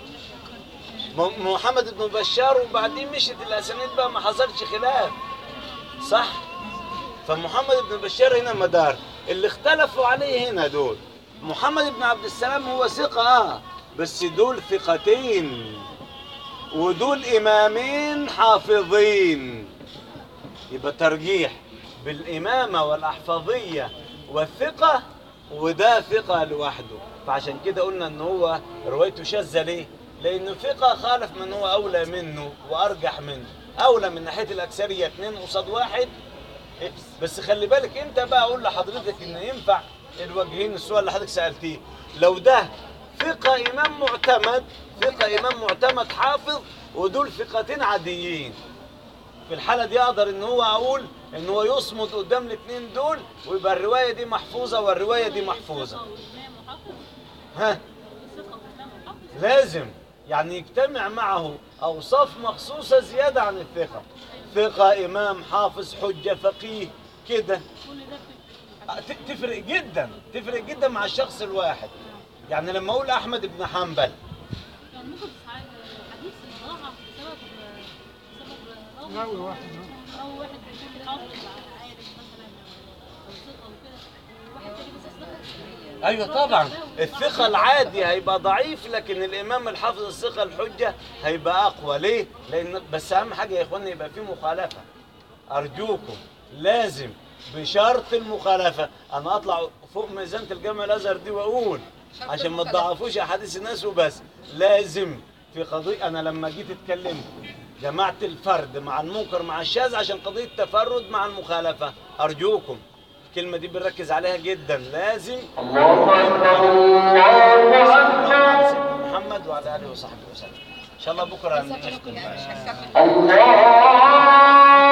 م- محمد بن بشار، وبعدين مشت الاسانيد بقى ما حصلش خلاف، صح؟ فمحمد بن بشار هنا مدار. اللي اختلفوا عليه هنا دول محمد بن عبد السلام هو ثقة اه بس دول ثقتين ودول امامين حافظين، يبقى ترجيح بالامامة والاحفظية والثقة، وده ثقة لوحده. فعشان كده قلنا ان هو روايته شاذة. ليه؟ لانه ثقة خالف من هو اولى منه وارجح منه، اولى من ناحية الاكثرية اتنين قصاد واحد. بس خلي بالك انت بقى اقول لحضرتك ان ينفع الوجهين السؤال اللي حضرتك سألتيه. لو ده ثقة امام معتمد، ثقة امام معتمد حافظ، ودول ثقتين عاديين، في الحالة دي اقدر ان هو اقول ان هو يصمد قدام الاثنين دول، ويبقى الرواية دي محفوظة والرواية دي محفوظة. ها؟ لازم يعني يجتمع معه اوصاف مخصوصة زيادة عن الثقة. ثقة، امام، حافظ، حجة، فقيه كده. ت- تفرق جدا، تفرق جدا مع الشخص الواحد. يعني لما اقول احمد بن حنبل كان ممكن في حديث ضعف بسبب بسبب راوي واحد راوي واحد بيكون حافظ عارف مثلا او ثقه وكده، واحد تاني بس اصلا ايوه طبعا الثقة العادي هيبقى ضعيف، لكن الامام الحافظ الثقة الحجة هيبقى اقوى. ليه؟ لان بس اهم حاجة يا اخوانا يبقى في مخالفة. ارجوكم لازم بشرط المخالفة. انا اطلع فوق ميزانة الجامع الازهر دي واقول عشان ما تضعفوش احاديث الناس وبس، لازم في قضية. انا لما جيت اتكلمت جمعت الفرد مع المنكر مع الشاذ عشان قضية تفرد مع المخالفة. ارجوكم الكلمه دي بنركز عليها جدا، لازم الله أكبر الله على أكبر سيدنا محمد وعلى اله وصحبه وسلم. ان شاء الله بكره يعني مش هنكمل الله